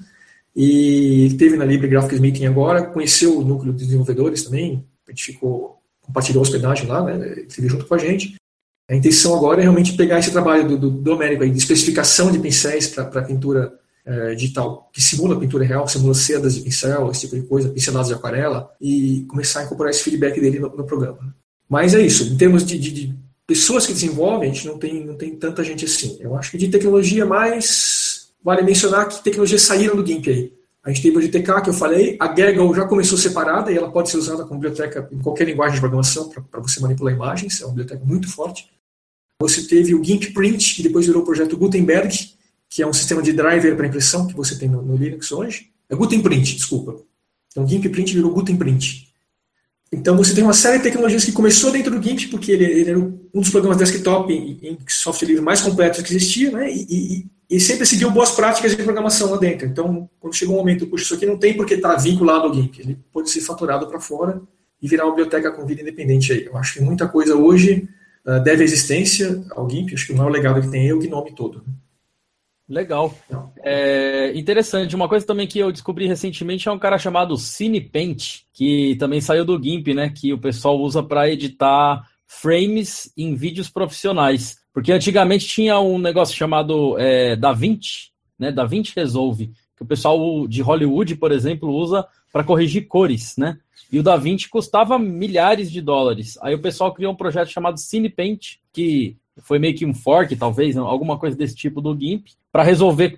Speaker 7: E ele esteve na Libre Graphics Meeting agora, conheceu o núcleo de desenvolvedores também, a gente compartilhou a hospedagem lá, né? Ele esteve junto com a gente. A intenção agora é realmente pegar esse trabalho do Américo aí, de especificação de pincéis para pintura digital, que simula pintura real, simula sedas de pincel, esse tipo de coisa, pinceladas de aquarela, e começar a incorporar esse feedback dele no programa. Mas é isso, em termos de pessoas que desenvolvem, a gente não tem tanta gente assim. Eu acho que de tecnologia mais vale mencionar que tecnologias saíram do GIMP aí. A gente teve a GTK, que eu falei, a Gaggle já começou separada e ela pode ser usada como biblioteca em qualquer linguagem de programação para você manipular imagens, é uma biblioteca muito forte. Você teve o GIMP Print, que depois virou o projeto Gutenberg, que é um sistema de driver para impressão que você tem no Linux hoje. É Gutenprint, desculpa. Então, GIMP Print virou Gutenprint. Então, você tem uma série de tecnologias que começou dentro do GIMP, porque ele era um dos programas desktop em software livre mais completos que existia, né? E sempre seguiu boas práticas de programação lá dentro. Então, quando chegou um momento, puxa, isso aqui não tem porque está vinculado ao GIMP. Ele pode ser faturado para fora e virar uma biblioteca com vida independente aí. Eu acho que muita coisa hoje deve existência ao GIMP. Acho que o maior legado que tem é o GNOME todo, né?
Speaker 5: Legal. Interessante. Uma coisa também que eu descobri recentemente é um cara chamado Cinepaint, que também saiu do GIMP, né? Que o pessoal usa para editar frames em vídeos profissionais. Porque antigamente tinha um negócio chamado DaVinci, né? DaVinci Resolve, que o pessoal de Hollywood, por exemplo, usa para corrigir cores, né? E o DaVinci custava milhares de dólares. Aí o pessoal criou um projeto chamado Cinepaint, que foi meio que um fork, talvez, alguma coisa desse tipo do GIMP, para resolver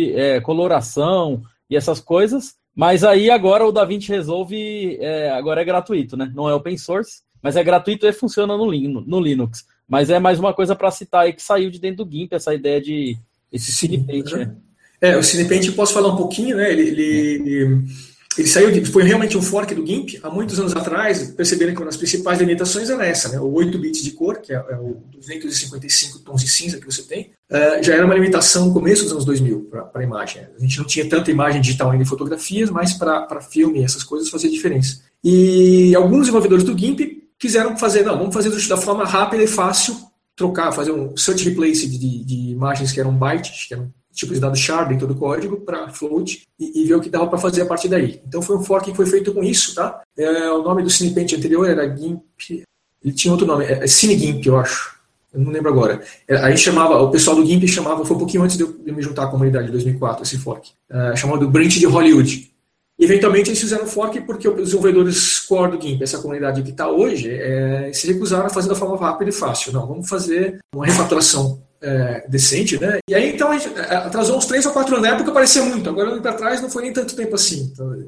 Speaker 5: coloração e essas coisas. Mas aí agora o DaVinci Resolve agora é gratuito, né? Não é open source, mas é gratuito e funciona no Linux. Mas é mais uma coisa para citar aí que saiu de dentro do GIMP, essa ideia de esse Cinepaint.
Speaker 7: Né? O Cinepaint eu posso falar um pouquinho, né? Ele saiu, foi realmente um fork do GIMP. Há muitos anos atrás, perceberam que uma das principais limitações era essa, né? O 8 bits de cor, que é o 255 tons de cinza que você tem, já era uma limitação no começo dos anos 2000 para a imagem. A gente não tinha tanta imagem digital ainda em fotografias, mas para filme e essas coisas fazia diferença. E alguns desenvolvedores do GIMP quiseram vamos fazer isso da forma rápida e fácil, fazer um search replace de imagens que eram bytes, que eram tipos de dados shard dentro do código para float e ver o que dava para fazer a partir daí. Então foi um fork que foi feito com isso, tá? O nome do Cinepaint anterior era GIMP, ele tinha outro nome, CineGIMP, eu acho. Eu não lembro agora. O pessoal do GIMP chamava, foi um pouquinho antes de eu me juntar à comunidade, em 2004, esse fork. Chamava do Branch de Hollywood. Eventualmente eles fizeram fork porque os desenvolvedores core do GIMP, essa comunidade que está hoje, se recusaram a fazer da forma rápida e fácil. Não, vamos fazer uma refatoração decente, né? E aí, então, a gente atrasou uns 3 ou 4 anos. Na época parecia muito, agora olhando para trás não foi nem tanto tempo assim. Então,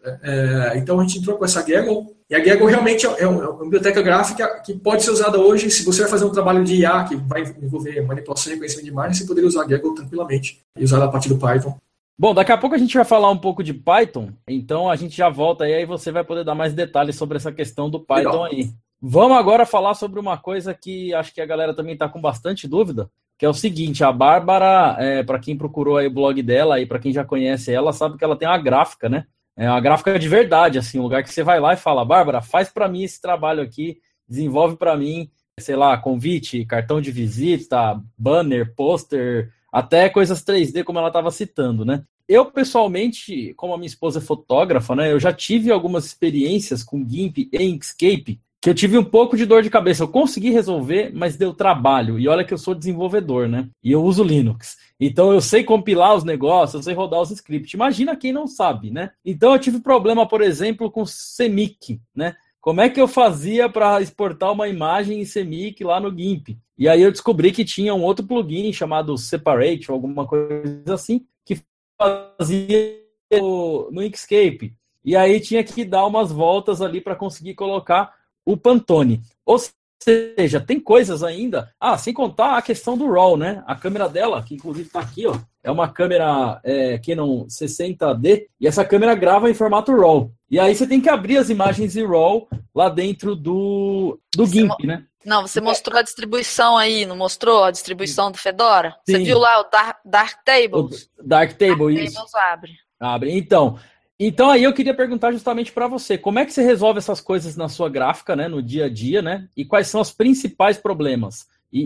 Speaker 7: Então a gente entrou com essa Gaggle, e a Gaggle realmente é uma biblioteca gráfica que pode ser usada hoje. Se você vai fazer um trabalho de IA que vai envolver manipulação e reconhecimento de imagens, você poderia usar a Gaggle tranquilamente e usar ela a partir do Python.
Speaker 5: Bom, daqui a pouco a gente vai falar um pouco de Python, então a gente já volta aí você vai poder dar mais detalhes sobre essa questão do Python. Legal. Aí. Vamos agora falar sobre uma coisa que acho que a galera também está com bastante dúvida, que é o seguinte: a Bárbara, para quem procurou aí o blog dela, e para quem já conhece ela, sabe que ela tem uma gráfica, né? É uma gráfica de verdade, assim, um lugar que você vai lá e fala: Bárbara, faz para mim esse trabalho aqui, desenvolve para mim, sei lá, convite, cartão de visita, banner, pôster, até coisas 3D, como ela estava citando, né? Eu, pessoalmente, como a minha esposa é fotógrafa, né, eu já tive algumas experiências com GIMP e Inkscape, que eu tive um pouco de dor de cabeça. Eu consegui resolver, mas deu trabalho. E olha que eu sou desenvolvedor, né? E eu uso Linux. Então eu sei compilar os negócios, eu sei rodar os scripts. Imagina quem não sabe, né? Então eu tive problema, por exemplo, com CMYK, né? Como é que eu fazia para exportar uma imagem em CMYK lá no GIMP? E aí eu descobri que tinha um outro plugin chamado Separate, ou alguma coisa assim, que fazia no Inkscape. E aí tinha que dar umas voltas ali para conseguir colocar o Pantone. Ou seja, tem coisas ainda... sem contar a questão do RAW, né? A câmera dela, que inclusive está aqui, ó, é uma câmera Canon 60D, e essa câmera grava em formato RAW. E aí você tem que abrir as imagens em RAW lá dentro do GIMP, né?
Speaker 6: Não, você mostrou a distribuição aí, não mostrou a distribuição do Fedora?
Speaker 5: Sim.
Speaker 6: Você viu lá o Darktables?
Speaker 5: O Darktable, isso. Abre. Então aí eu queria perguntar justamente para você, como é que você resolve essas coisas na sua gráfica, né, no dia a dia, né? E quais são os principais problemas?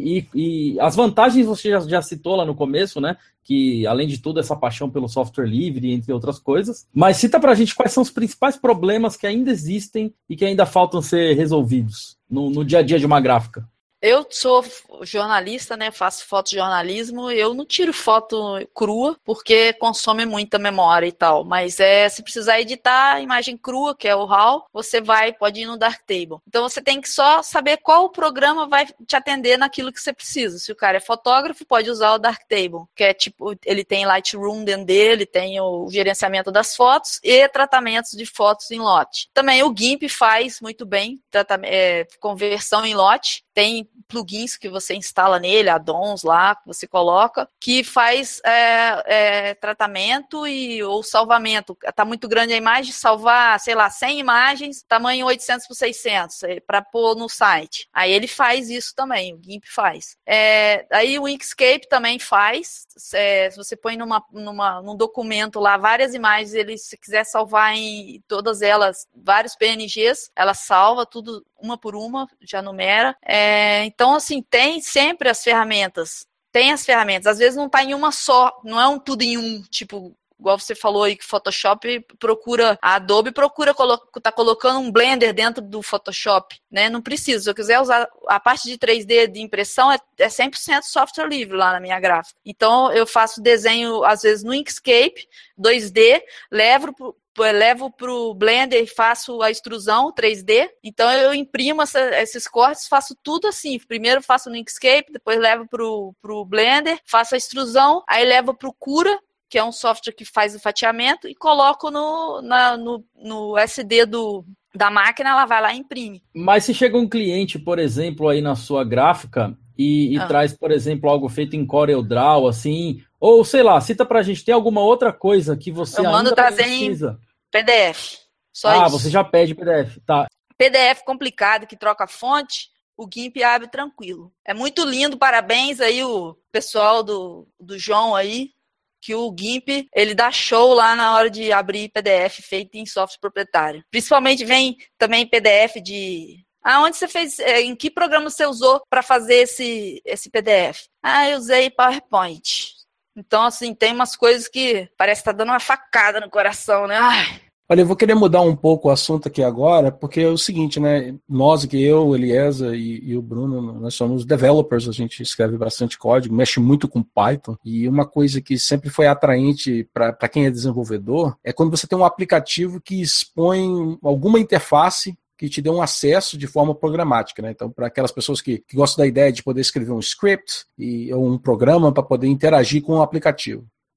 Speaker 5: E as vantagens você já citou lá no começo, né? Que, além de tudo, essa paixão pelo software livre, entre outras coisas. Mas cita pra gente quais são os principais problemas que ainda existem e que ainda faltam ser resolvidos no dia a dia de uma gráfica.
Speaker 6: Eu sou jornalista, né? Faço fotojornalismo. Eu não tiro foto crua porque consome muita memória e tal. Mas se precisar editar a imagem crua, que é o RAW, você pode ir no Darktable. Então você tem que só saber qual programa vai te atender naquilo que você precisa. Se o cara é fotógrafo, pode usar o Darktable, que é tipo, ele tem Lightroom dentro dele, tem o gerenciamento das fotos e tratamentos de fotos em lote. Também o GIMP faz muito bem conversão em lote. Tem plugins que você instala nele, addons lá, que você coloca, que faz tratamento ou salvamento. Está muito grande a imagem, salvar, sei lá, 100 imagens, tamanho 800 por 600, para pôr no site. Aí ele faz isso também, o GIMP faz. Aí o Inkscape também faz. Se você põe num documento lá várias imagens, se quiser salvar em todas elas, vários PNGs, ela salva tudo uma por uma, já numera. Então, assim, tem sempre as ferramentas. Às vezes não está em uma só, não é tudo em um, tipo, igual você falou aí que Photoshop a Adobe procura tá colocando um Blender dentro do Photoshop, né? Não precisa. Se eu quiser usar a parte de 3D de impressão, é 100% software livre lá na minha gráfica. Então, eu faço desenho, às vezes, no Inkscape, 2D, levo para o Blender e faço a extrusão 3D. Então, eu imprimo esses cortes, faço tudo assim. Primeiro faço no Inkscape, depois levo para o Blender, faço a extrusão, aí levo para o Cura, que é um software que faz o fatiamento, e coloco no SD da máquina, ela vai lá e imprime.
Speaker 5: Mas se chega um cliente, por exemplo, aí na sua gráfica e traz, por exemplo, algo feito em CorelDRAW, assim, ou sei lá, cita pra gente, tem alguma outra coisa que você ainda precisa?
Speaker 6: PDF. Só isso.
Speaker 5: Você já pede PDF, tá.
Speaker 6: PDF complicado, que troca fonte, o GIMP abre tranquilo. É muito lindo, parabéns aí o pessoal do João aí, que o GIMP, ele dá show lá na hora de abrir PDF feito em software proprietário. Principalmente vem também PDF de... onde você fez, em que programa você usou para fazer esse PDF? Eu usei PowerPoint. Então, assim, tem umas coisas que parece que tá dando uma facada no coração, né?
Speaker 3: Olha, eu vou querer mudar um pouco o assunto aqui agora, porque é o seguinte, né? Nós, eu, o Eliezer e o Bruno, nós somos developers, a gente escreve bastante código, mexe muito com Python, e uma coisa que sempre foi atraente para quem é desenvolvedor é quando você tem um aplicativo que expõe alguma interface que te dê um acesso de forma programática, né? Então, para aquelas pessoas que gostam da ideia de poder escrever um script ou um programa para poder interagir com o aplicativo.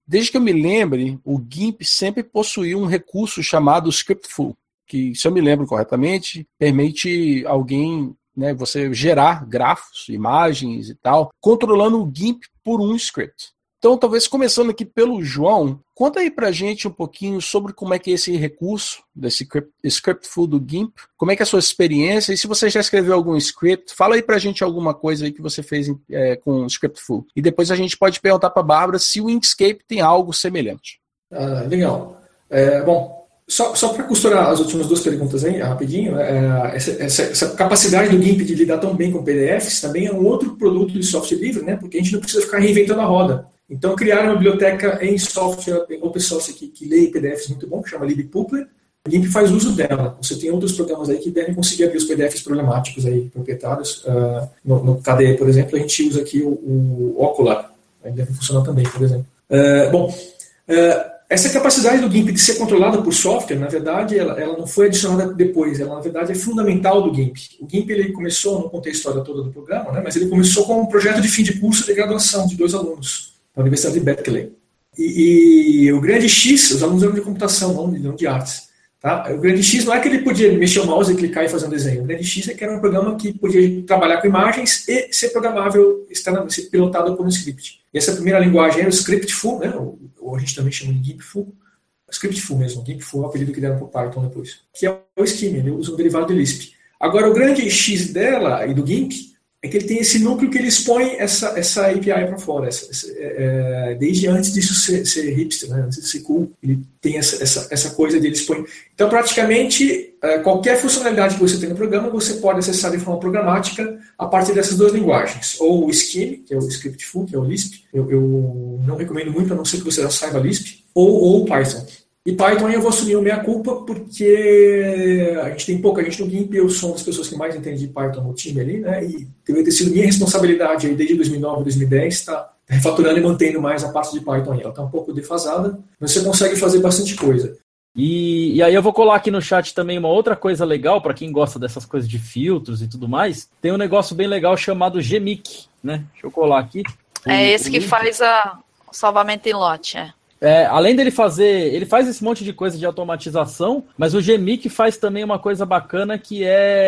Speaker 3: Desde que eu me lembre, o GIMP sempre possuiu um recurso chamado Scriptful, que, se eu me lembro corretamente, permite alguém, né, você gerar grafos, imagens e tal, controlando o GIMP por um script. Então, talvez começando aqui pelo João, conta aí pra gente um pouquinho sobre como é que é esse recurso, desse Scriptful do GIMP, como é que é a sua experiência, e se você já escreveu algum script, fala aí pra gente alguma coisa aí que você fez com o Scriptful. E depois a gente pode perguntar pra Bárbara se o Inkscape tem algo semelhante.
Speaker 7: Legal. Bom, só para costurar as últimas duas perguntas aí, rapidinho, essa capacidade do GIMP de lidar tão bem com PDFs também é um outro produto de software livre, né? Porque a gente não precisa ficar reinventando a roda. Então, criaram uma biblioteca em software, em open source que lê PDFs muito bom, que chama libpupler. O GIMP faz uso dela. Você tem outros programas aí que devem conseguir abrir os PDFs problemáticos aí, proprietários. No KDE, por exemplo, a gente usa aqui o Ocular. Aí deve funcionar também, por exemplo. Essa capacidade do GIMP de ser controlada por software, na verdade, ela não foi adicionada depois, ela na verdade é fundamental do GIMP. O GIMP ele começou, não contei a história toda do programa, né, mas ele começou com um projeto de fim de curso de graduação de 2 alunos, da Universidade de Berkeley. E o grande X, os alunos eram de computação, não de artes. Tá? O grande X não é que ele podia mexer o mouse e clicar e fazer um desenho. O grande X é que era um programa que podia trabalhar com imagens e ser programável, ser pilotado por um script. E essa primeira linguagem era o Scriptful, né? Ou a gente também chama de GIMPful. Scriptful mesmo. GIMPful é o apelido que deram para o Python depois. Que é o Scheme, ele usa um derivado de Lisp. Agora, o grande X dela e do GIMP é que ele tem esse núcleo que ele expõe essa API para fora. Desde antes disso ser hipster, né? Antes de ser cool, ele tem essa coisa de ele expõe. Então, praticamente, qualquer funcionalidade que você tem no programa, você pode acessar de forma programática a partir dessas duas linguagens. Ou o Scheme, que é o Scriptful, que é o Lisp. Eu não recomendo muito, a não ser que você já saiba Lisp. Ou o Python. E Python eu vou assumir a minha culpa porque a gente tem pouca gente no GIMP, eu sou uma das pessoas que mais entende de Python no time ali, né? E deve ter sido minha responsabilidade aí desde 2009, 2010, está refatorando e mantendo mais a parte de Python aí. Ela está um pouco defasada, mas você consegue fazer bastante coisa.
Speaker 5: E aí eu vou colar aqui no chat também uma outra coisa legal, para quem gosta dessas coisas de filtros e tudo mais, tem um negócio bem legal chamado Gmic, né? Deixa eu colar aqui.
Speaker 6: É esse que faz o salvamento em lote,
Speaker 5: além dele fazer, ele faz esse monte de coisa de automatização, mas o Gmic faz também uma coisa bacana que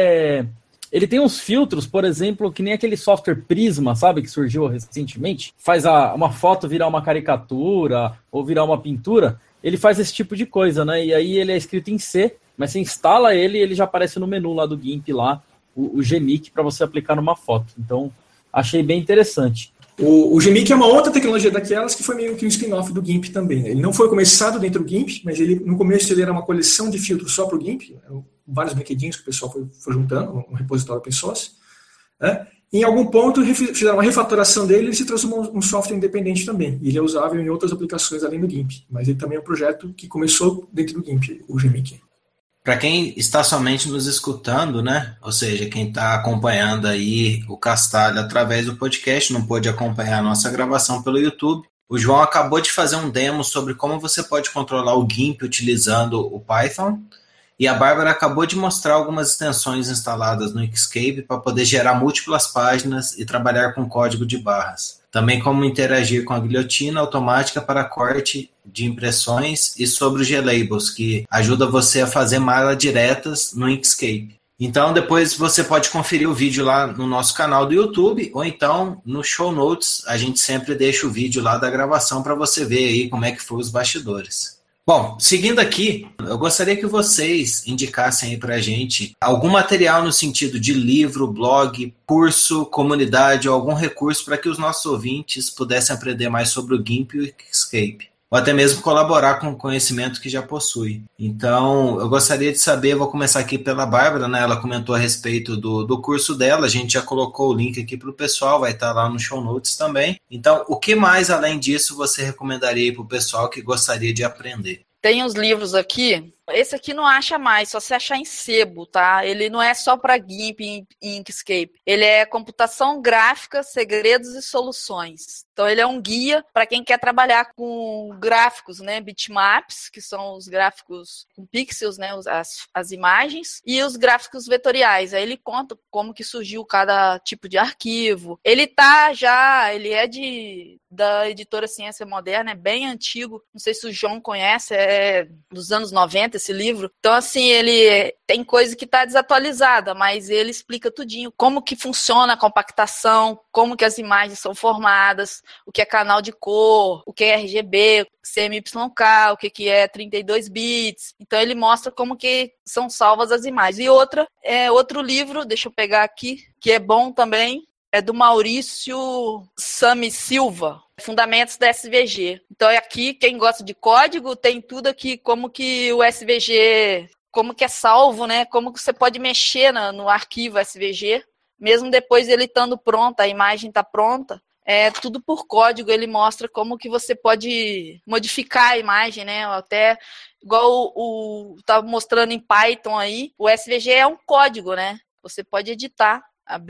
Speaker 5: ele tem uns filtros, por exemplo, que nem aquele software Prisma, sabe, que surgiu recentemente, faz uma foto virar uma caricatura ou virar uma pintura, ele faz esse tipo de coisa, né, e aí ele é escrito em C, mas você instala ele e ele já aparece no menu lá do GIMP, lá, o Gmic, para você aplicar numa foto, então achei bem interessante.
Speaker 7: O Gmic é uma outra tecnologia daquelas que foi meio que um spin-off do GIMP também. Né? Ele não foi começado dentro do GIMP, mas no começo ele era uma coleção de filtros só para o GIMP, vários brinquedinhos que o pessoal foi juntando, um repositório open source. Né? Em algum ponto fizeram uma refatoração dele e ele se transformou em um software independente também. E ele é usável em outras aplicações além do GIMP, mas ele também é um projeto que começou dentro do GIMP, o Gmic.
Speaker 4: Para quem está somente nos escutando, né? Ou seja, quem está acompanhando aí o Castalho através do podcast, não pôde acompanhar a nossa gravação pelo YouTube, o João acabou de fazer um demo sobre como você pode controlar o GIMP utilizando o Python, e a Bárbara acabou de mostrar algumas extensões instaladas no Inkscape para poder gerar múltiplas páginas e trabalhar com código de barras. Também como interagir com a guilhotina automática para corte de impressões e sobre os Glabels, que ajuda você a fazer malas diretas no Inkscape. Então depois você pode conferir o vídeo lá no nosso canal do YouTube, ou então no show notes, a gente sempre deixa o vídeo lá da gravação para você ver aí como é que foi os bastidores. Bom, seguindo aqui, eu gostaria que vocês indicassem aí pra gente algum material no sentido de livro, blog, curso, comunidade ou algum recurso para que os nossos ouvintes pudessem aprender mais sobre o GIMP e o Inkscape, ou até mesmo colaborar com o conhecimento que já possui. Então, eu gostaria de saber, vou começar aqui pela Bárbara, né? Ela comentou a respeito do curso dela, a gente já colocou o link aqui para o pessoal, vai estar lá no show notes também. Então, o que mais, além disso, você recomendaria para o pessoal que gostaria de aprender?
Speaker 6: Tem uns livros aqui Esse aqui não acha mais, só se achar em sebo, tá? Ele não é só para GIMP e Inkscape. Ele é computação gráfica, segredos e soluções. Então, ele é um guia para quem quer trabalhar com gráficos, né? Bitmaps, que são os gráficos com pixels, né? As imagens, e os gráficos vetoriais. Aí ele conta como que surgiu cada tipo de arquivo. Ele é da editora Ciência Moderna, é bem antigo. Não sei se o João conhece, é dos anos 90 esse livro. Então, assim, ele tem coisa que está desatualizada, mas ele explica tudinho, como que funciona a compactação, como que as imagens são formadas, o que é canal de cor, o que é RGB, CMYK, o que é 32 bits. Então, ele mostra como que são salvas as imagens. E outro livro, deixa eu pegar aqui, que é bom também, é do Maurício Sami Silva, Fundamentos da SVG. Então, aqui, quem gosta de código, tem tudo aqui, como que o SVG, como que é salvo, né? Como que você pode mexer no arquivo SVG, mesmo depois dele estando pronto, a imagem está pronta. É tudo por código, ele mostra como que você pode modificar a imagem, né? Até, igual tá mostrando em Python aí, o SVG é um código, né? Você pode editar,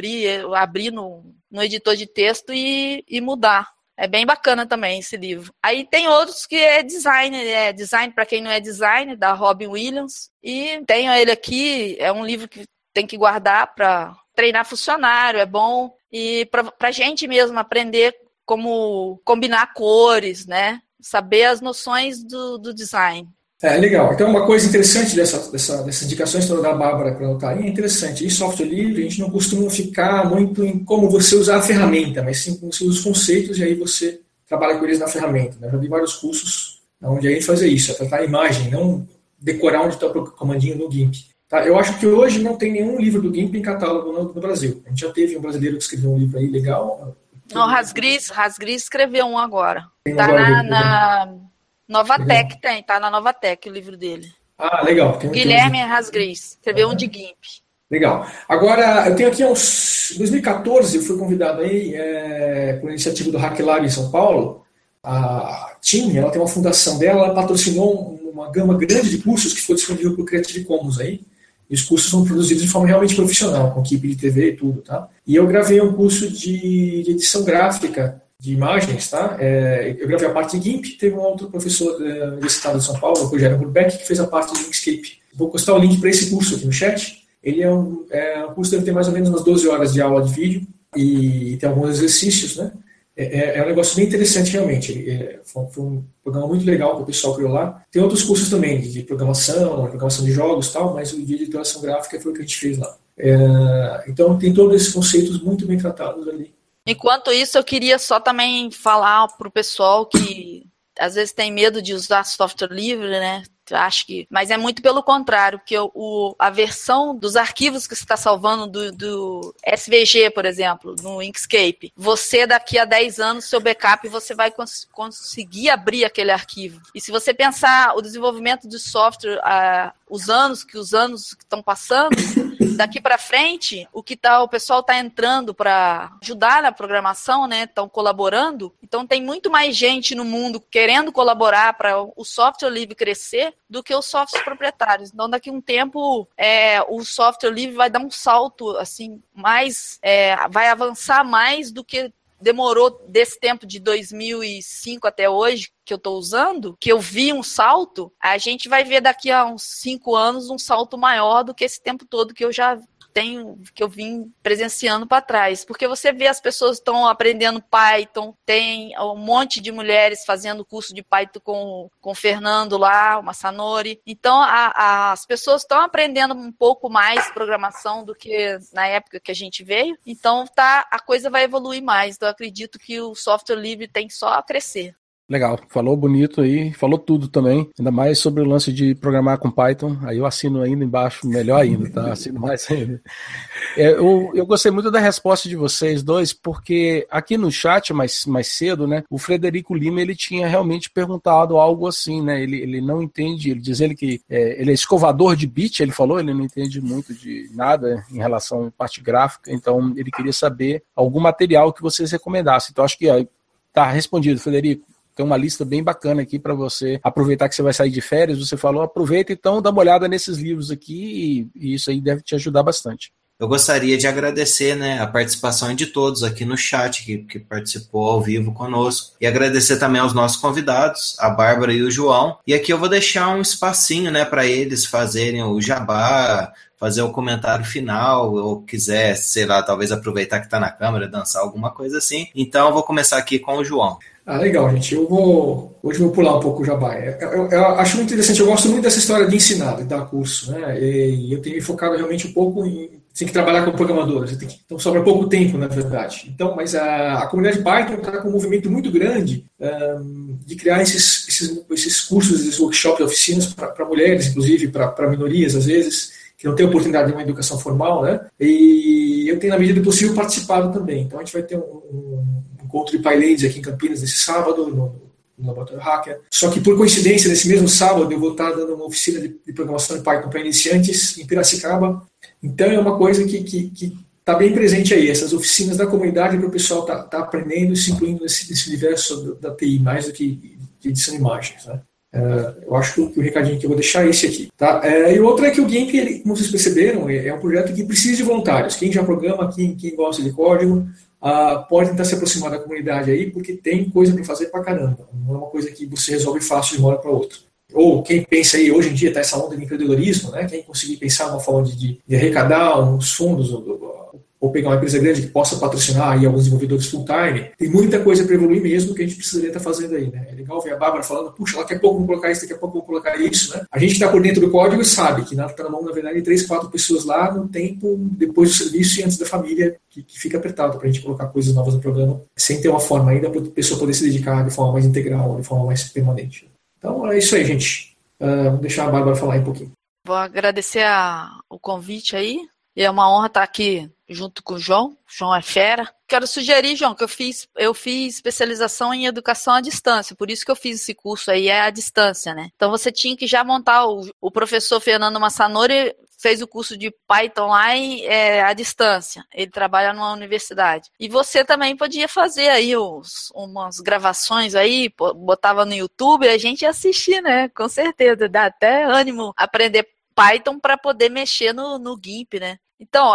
Speaker 6: abrir no editor de texto e mudar. É bem bacana também esse livro. Aí tem outros que é design para quem não é designer, da Robin Williams. E tenho ele aqui, é um livro que tem que guardar para treinar funcionário, é bom. E para a gente mesmo aprender como combinar cores, né? Saber as noções do design.
Speaker 7: Legal. Então, uma coisa interessante dessas indicações que eu da Bárbara para anotar aí é interessante. Em software livre, a gente não costuma ficar muito em como você usar a ferramenta, mas sim como você usa os conceitos e aí você trabalha com eles na ferramenta. Né? Eu já vi vários cursos onde a gente faz isso, é tratar a imagem, não decorar onde está o comandinho no GIMP. Tá? Eu acho que hoje não tem nenhum livro do GIMP em catálogo no Brasil. A gente já teve um brasileiro que escreveu um livro aí legal.
Speaker 6: O Rasgris escreveu um agora. Está na Novatec, tá na Novatec o livro dele.
Speaker 7: Ah, legal.
Speaker 6: Guilherme Rasgris, escreveu um de GIMP.
Speaker 7: Legal. Agora, eu tenho aqui em 2014, eu fui convidado aí por iniciativa do Hack Lab em São Paulo. A TIM, ela tem uma fundação dela, ela patrocinou uma gama grande de cursos que foi disponível por Creative Commons aí. E os cursos são produzidos de forma realmente profissional, com equipe de TV e tudo, tá? E eu gravei um curso de edição gráfica de imagens, tá? Eu gravei a parte de GIMP, teve um outro professor universitário de São Paulo, o Rogério Burbeck, que fez a parte de Inkscape. Vou postar o link para esse curso aqui no chat. Ele é um curso que deve ter mais ou menos umas 12 horas de aula de vídeo e tem alguns exercícios, né? É um negócio bem interessante, realmente. Foi um programa muito legal que o pessoal criou lá. Tem outros cursos também, de programação de jogos e tal, mas o de editoração gráfica foi o que a gente fez lá. Então, tem todos esses conceitos muito bem tratados ali.
Speaker 6: Enquanto isso, eu queria só também falar para o pessoal que às vezes tem medo de usar software livre, né? Mas é muito pelo contrário, porque a versão dos arquivos que você está salvando do SVG, por exemplo, no Inkscape, você daqui a 10 anos, seu backup, você vai conseguir abrir aquele arquivo. E se você pensar o desenvolvimento de software, os anos que estão passando, daqui para frente, o pessoal está entrando para ajudar na programação, né? Estão colaborando. Então tem muito mais gente no mundo querendo colaborar para o software livre crescer do que os softwares proprietários. Então, daqui a um tempo, o software livre vai dar um salto, assim, vai avançar mais do que demorou desse tempo de 2005 até hoje, que eu estou usando, que eu vi um salto. A gente vai ver daqui a uns 5 anos um salto maior do que esse tempo todo que eu já que eu vim presenciando para trás, porque você vê as pessoas estão aprendendo Python, tem um monte de mulheres fazendo curso de Python com o Fernando lá, o Massanori, então as pessoas estão aprendendo um pouco mais programação do que na época que a gente veio, então a coisa vai evoluir mais, então eu acredito que o software livre tem só a crescer.
Speaker 3: Legal, falou bonito aí, falou tudo também, ainda mais sobre o lance de programar com Python, aí eu assino ainda embaixo, melhor ainda, tá? Assino mais ainda. Eu gostei muito da resposta de vocês dois, porque aqui no chat, mais cedo, né, o Frederico Lima, ele tinha realmente perguntado algo assim, né, ele não entende, ele diz que ele é escovador de bit, ele falou, ele não entende muito de nada em relação à parte gráfica, então ele queria saber algum material que vocês recomendassem, então acho que tá respondido, Frederico. tem uma lista bem bacana aqui para você aproveitar que você vai sair de férias. Você falou, aproveita, então dá uma olhada nesses livros aqui e isso aí deve te ajudar bastante.
Speaker 4: Eu gostaria de agradecer, né, a participação de todos aqui no chat que participou ao vivo conosco e agradecer também aos nossos convidados, a Bárbara e o João. E aqui eu vou deixar um espacinho, né, para eles fazerem o jabá, fazer o comentário final, ou quiser, sei lá, talvez aproveitar que está na câmera, dançar alguma coisa assim. Então eu vou começar aqui com o João.
Speaker 7: Legal, gente. Hoje eu vou pular um pouco o jabá. Eu acho muito interessante, eu gosto muito dessa história de ensinar, de dar curso, né? E eu tenho me focado realmente um pouco em você tem que trabalhar com programadores, então sobra pouco tempo, na verdade. Então, mas a comunidade Python está com um movimento muito grande de criar esses cursos, esses workshops, oficinas para mulheres, inclusive para minorias, às vezes, que não têm oportunidade de uma educação formal, né? E eu tenho, na medida do possível, participado também. Então, a gente vai ter um encontro de PyLadies aqui em Campinas nesse sábado, no Laboratório Hacker. Só que, por coincidência, nesse mesmo sábado, eu vou estar dando uma oficina de programação de Python para iniciantes em Piracicaba. Então, é uma coisa que está bem presente aí, essas oficinas da comunidade para o pessoal tá aprendendo e se incluindo nesse universo da TI, mais do que de edição de imagens, né? Eu acho que o recadinho que eu vou deixar é esse aqui. Tá? E o outro é que o GIMP, como vocês perceberam, é um projeto que precisa de voluntários. Quem já programa, quem gosta de código, pode tentar se aproximar da comunidade aí, porque tem coisa para fazer pra caramba. Não é uma coisa que você resolve fácil de uma hora para outra. Ou quem pensa aí, hoje em dia está essa onda de empreendedorismo, né? Quem conseguir pensar uma forma de arrecadar uns fundos, ou pegar uma empresa grande que possa patrocinar aí alguns desenvolvedores full-time, tem muita coisa para evoluir mesmo que a gente precisaria estar fazendo aí, né? É legal ver a Bárbara falando, puxa, daqui a pouco vamos colocar isso, daqui a pouco vamos colocar isso, né? A gente está por dentro do código e sabe que está na mão, na verdade, de 3, 4 pessoas lá no tempo depois do serviço e antes da família, que fica apertado para a gente colocar coisas novas no programa, sem ter uma forma ainda para a pessoa poder se dedicar de forma mais integral, de forma mais permanente. Então, é isso aí, gente. Vou deixar a Bárbara falar aí um pouquinho.
Speaker 6: Vou agradecer o convite aí. E é uma honra estar aqui junto com o João. O João é fera. Quero sugerir, João, que eu fiz especialização em educação à distância. Por isso que eu fiz esse curso aí, é à distância, né? Então você tinha que já montar. O professor Fernando Massanori fez o curso de Python lá à distância. Ele trabalha numa universidade. E você também podia fazer aí umas gravações aí, botava no YouTube e a gente ia assistir, né? Com certeza. Dá até ânimo aprender Python para poder mexer no GIMP, né? Então,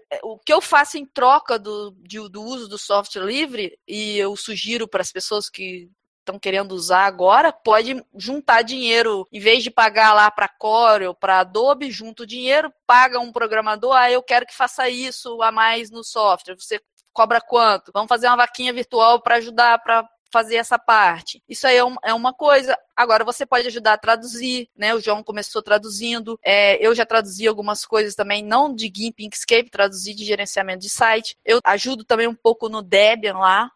Speaker 6: o que eu faço em troca do uso do software livre, e eu sugiro para as pessoas que estão querendo usar agora, pode juntar dinheiro, em vez de pagar lá para Corel, para Adobe, junta o dinheiro, paga um programador, eu quero que faça isso a mais no software, você cobra quanto? Vamos fazer uma vaquinha virtual para ajudar para fazer essa parte. Isso aí é uma coisa. Agora, você pode ajudar a traduzir, né? O João começou traduzindo. Eu já traduzi algumas coisas também, não de GIMP, Inkscape, traduzi de gerenciamento de site. Eu ajudo também um pouco no Debian lá,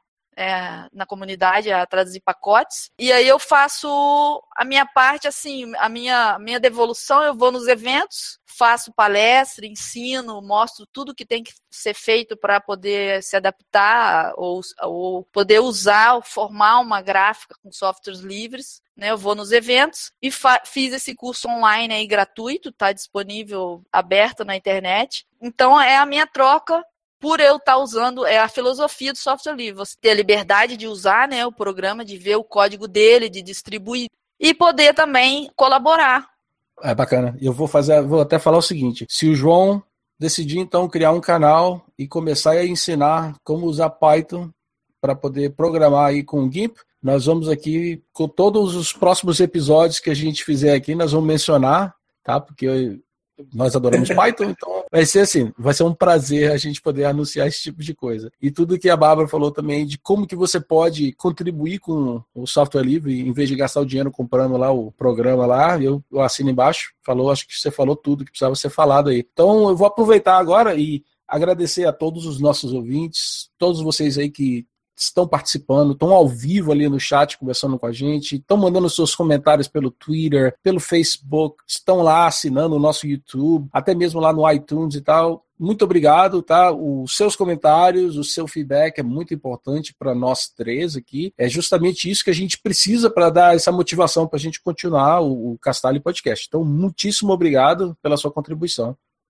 Speaker 6: na comunidade, a traduzir pacotes. E aí eu faço a minha parte, assim, a minha devolução, eu vou nos eventos, faço palestra, ensino, mostro tudo que tem que ser feito para poder se adaptar ou poder usar ou formar uma gráfica com softwares livres. Né? Eu vou nos eventos e fiz esse curso online aí gratuito, está disponível, aberto na internet. Então é a minha troca por eu estar usando, a filosofia do software livre. Você ter a liberdade de usar, né, o programa, de ver o código dele, de distribuir e poder também colaborar.
Speaker 3: É bacana. Eu vou até falar o seguinte, se o João decidir então criar um canal e começar a ensinar como usar Python para poder programar aí com o GIMP, nós vamos aqui, com todos os próximos episódios que a gente fizer aqui, nós vamos mencionar, tá? Porque nós adoramos Python, então vai ser um prazer a gente poder anunciar esse tipo de coisa. E tudo que a Bárbara falou também de como que você pode contribuir com o software livre, em vez de gastar o dinheiro comprando lá o programa lá, eu assino embaixo, acho que você falou tudo que precisava ser falado aí. Então eu vou aproveitar agora e agradecer a todos os nossos ouvintes, todos vocês aí que estão participando, estão ao vivo ali no chat conversando com a gente, estão mandando seus comentários pelo Twitter, pelo Facebook, estão lá assinando o nosso YouTube, até mesmo lá no iTunes e tal. Muito obrigado, tá? Os seus comentários, o seu feedback é muito importante para nós três aqui. É justamente isso que a gente precisa para dar essa motivação para a gente continuar o Castalho Podcast. Então, muitíssimo obrigado pela sua contribuição.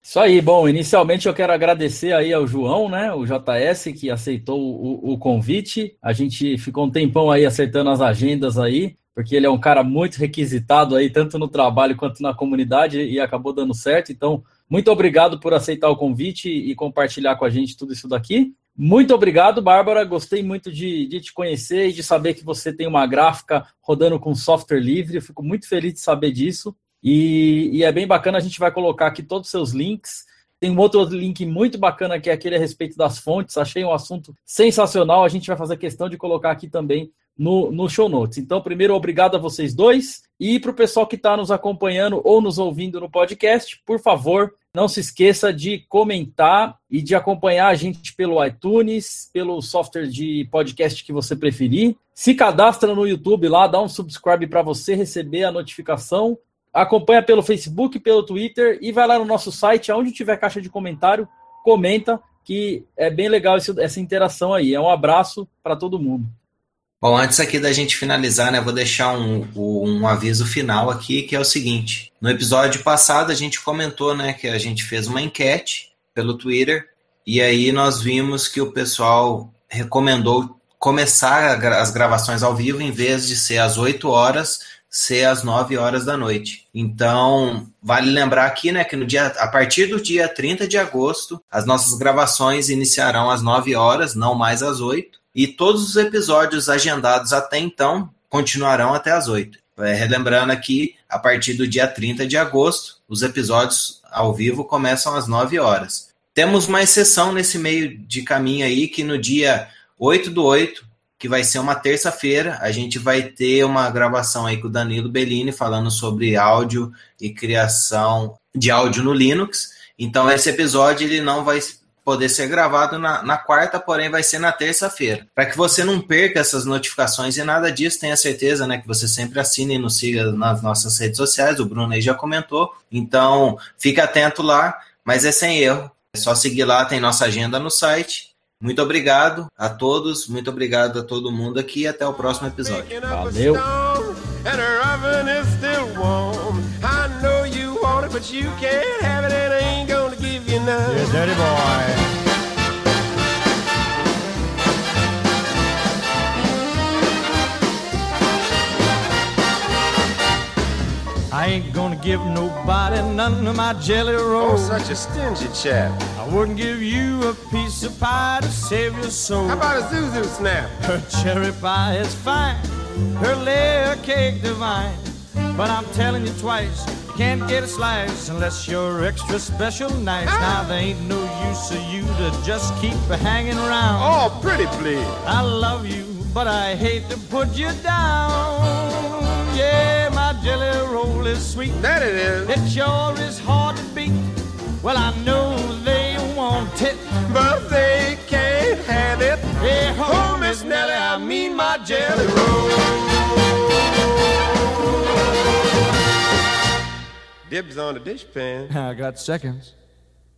Speaker 5: Isso aí, bom, inicialmente eu quero agradecer aí ao João, né, o JS, que aceitou o convite. A gente ficou um tempão aí acertando as agendas aí, porque ele é um cara muito requisitado aí, tanto no trabalho quanto na comunidade, e acabou dando certo. Então, muito obrigado por aceitar o convite e compartilhar com a gente tudo isso daqui. Muito obrigado, Bárbara. Gostei muito de te conhecer e de saber que você tem uma gráfica rodando com software livre. Eu fico muito feliz de saber disso. E é bem bacana, a gente vai colocar aqui todos os seus links. Tem um outro link muito bacana que é aquele a respeito das fontes. Achei um assunto sensacional. A gente vai fazer questão de colocar aqui também no show notes. Então, primeiro, obrigado a vocês dois. E para o pessoal que está nos acompanhando ou nos ouvindo no podcast, por favor, não se esqueça de comentar e de acompanhar a gente pelo iTunes, pelo software de podcast que você preferir. Se cadastra no YouTube lá, dá um subscribe para você receber a notificação. Acompanha pelo Facebook, pelo Twitter e vai lá no nosso site, onde tiver caixa de comentário, comenta, que é bem legal essa interação aí. É um abraço para todo mundo.
Speaker 4: Bom, antes aqui da gente finalizar, né, vou deixar um aviso final aqui, que é o seguinte. No episódio passado a gente comentou, né, que a gente fez uma enquete pelo Twitter e aí nós vimos que o pessoal recomendou começar as gravações ao vivo em vez de ser às 8 horas, ser às 9 horas da noite. Então, vale lembrar aqui, né, que a partir do dia 30 de agosto, as nossas gravações iniciarão às 9 horas, não mais às 8. E todos os episódios agendados até então continuarão até às 8. Relembrando aqui, a partir do dia 30 de agosto, os episódios ao vivo começam às 9 horas. Temos uma exceção nesse meio de caminho aí, que no dia 8/8, que vai ser uma terça-feira, a gente vai ter uma gravação aí com o Danilo Bellini falando sobre áudio e criação de áudio no Linux. Então esse episódio ele não vai poder ser gravado na quarta, porém vai ser na terça-feira. Para que você não perca essas notificações e nada disso, tenha certeza, né, que você sempre assine e nos siga nas nossas redes sociais, o Bruno aí já comentou. Então fica atento lá, mas é sem erro. É só seguir lá, tem nossa agenda no site. Muito obrigado a todos, muito obrigado a todo mundo aqui e até o próximo episódio.
Speaker 5: Valeu!
Speaker 2: You dirty boy. I ain't gonna give nobody none of my jelly
Speaker 1: Oh,
Speaker 2: rolls.
Speaker 1: such a stingy chap.
Speaker 2: I wouldn't give you a piece of pie to save your soul.
Speaker 1: How about a Zuzu snap?
Speaker 2: Her cherry pie is fine, her layer cake divine. But I'm telling you twice, you can't get a slice unless you're extra special nice. Now there ain't no use for you to just keep hanging around.
Speaker 1: Oh, pretty please.
Speaker 2: I love you, but I hate to put you down. Yeah, my jelly roll is sweet.
Speaker 1: That it is.
Speaker 2: It sure is hard to beat. Well, I know they want it,
Speaker 1: But they can't have it.
Speaker 2: hey, ho, Miss Nellie, I mean my jelly roll.
Speaker 1: Dibs on the dishpan.
Speaker 2: I got seconds.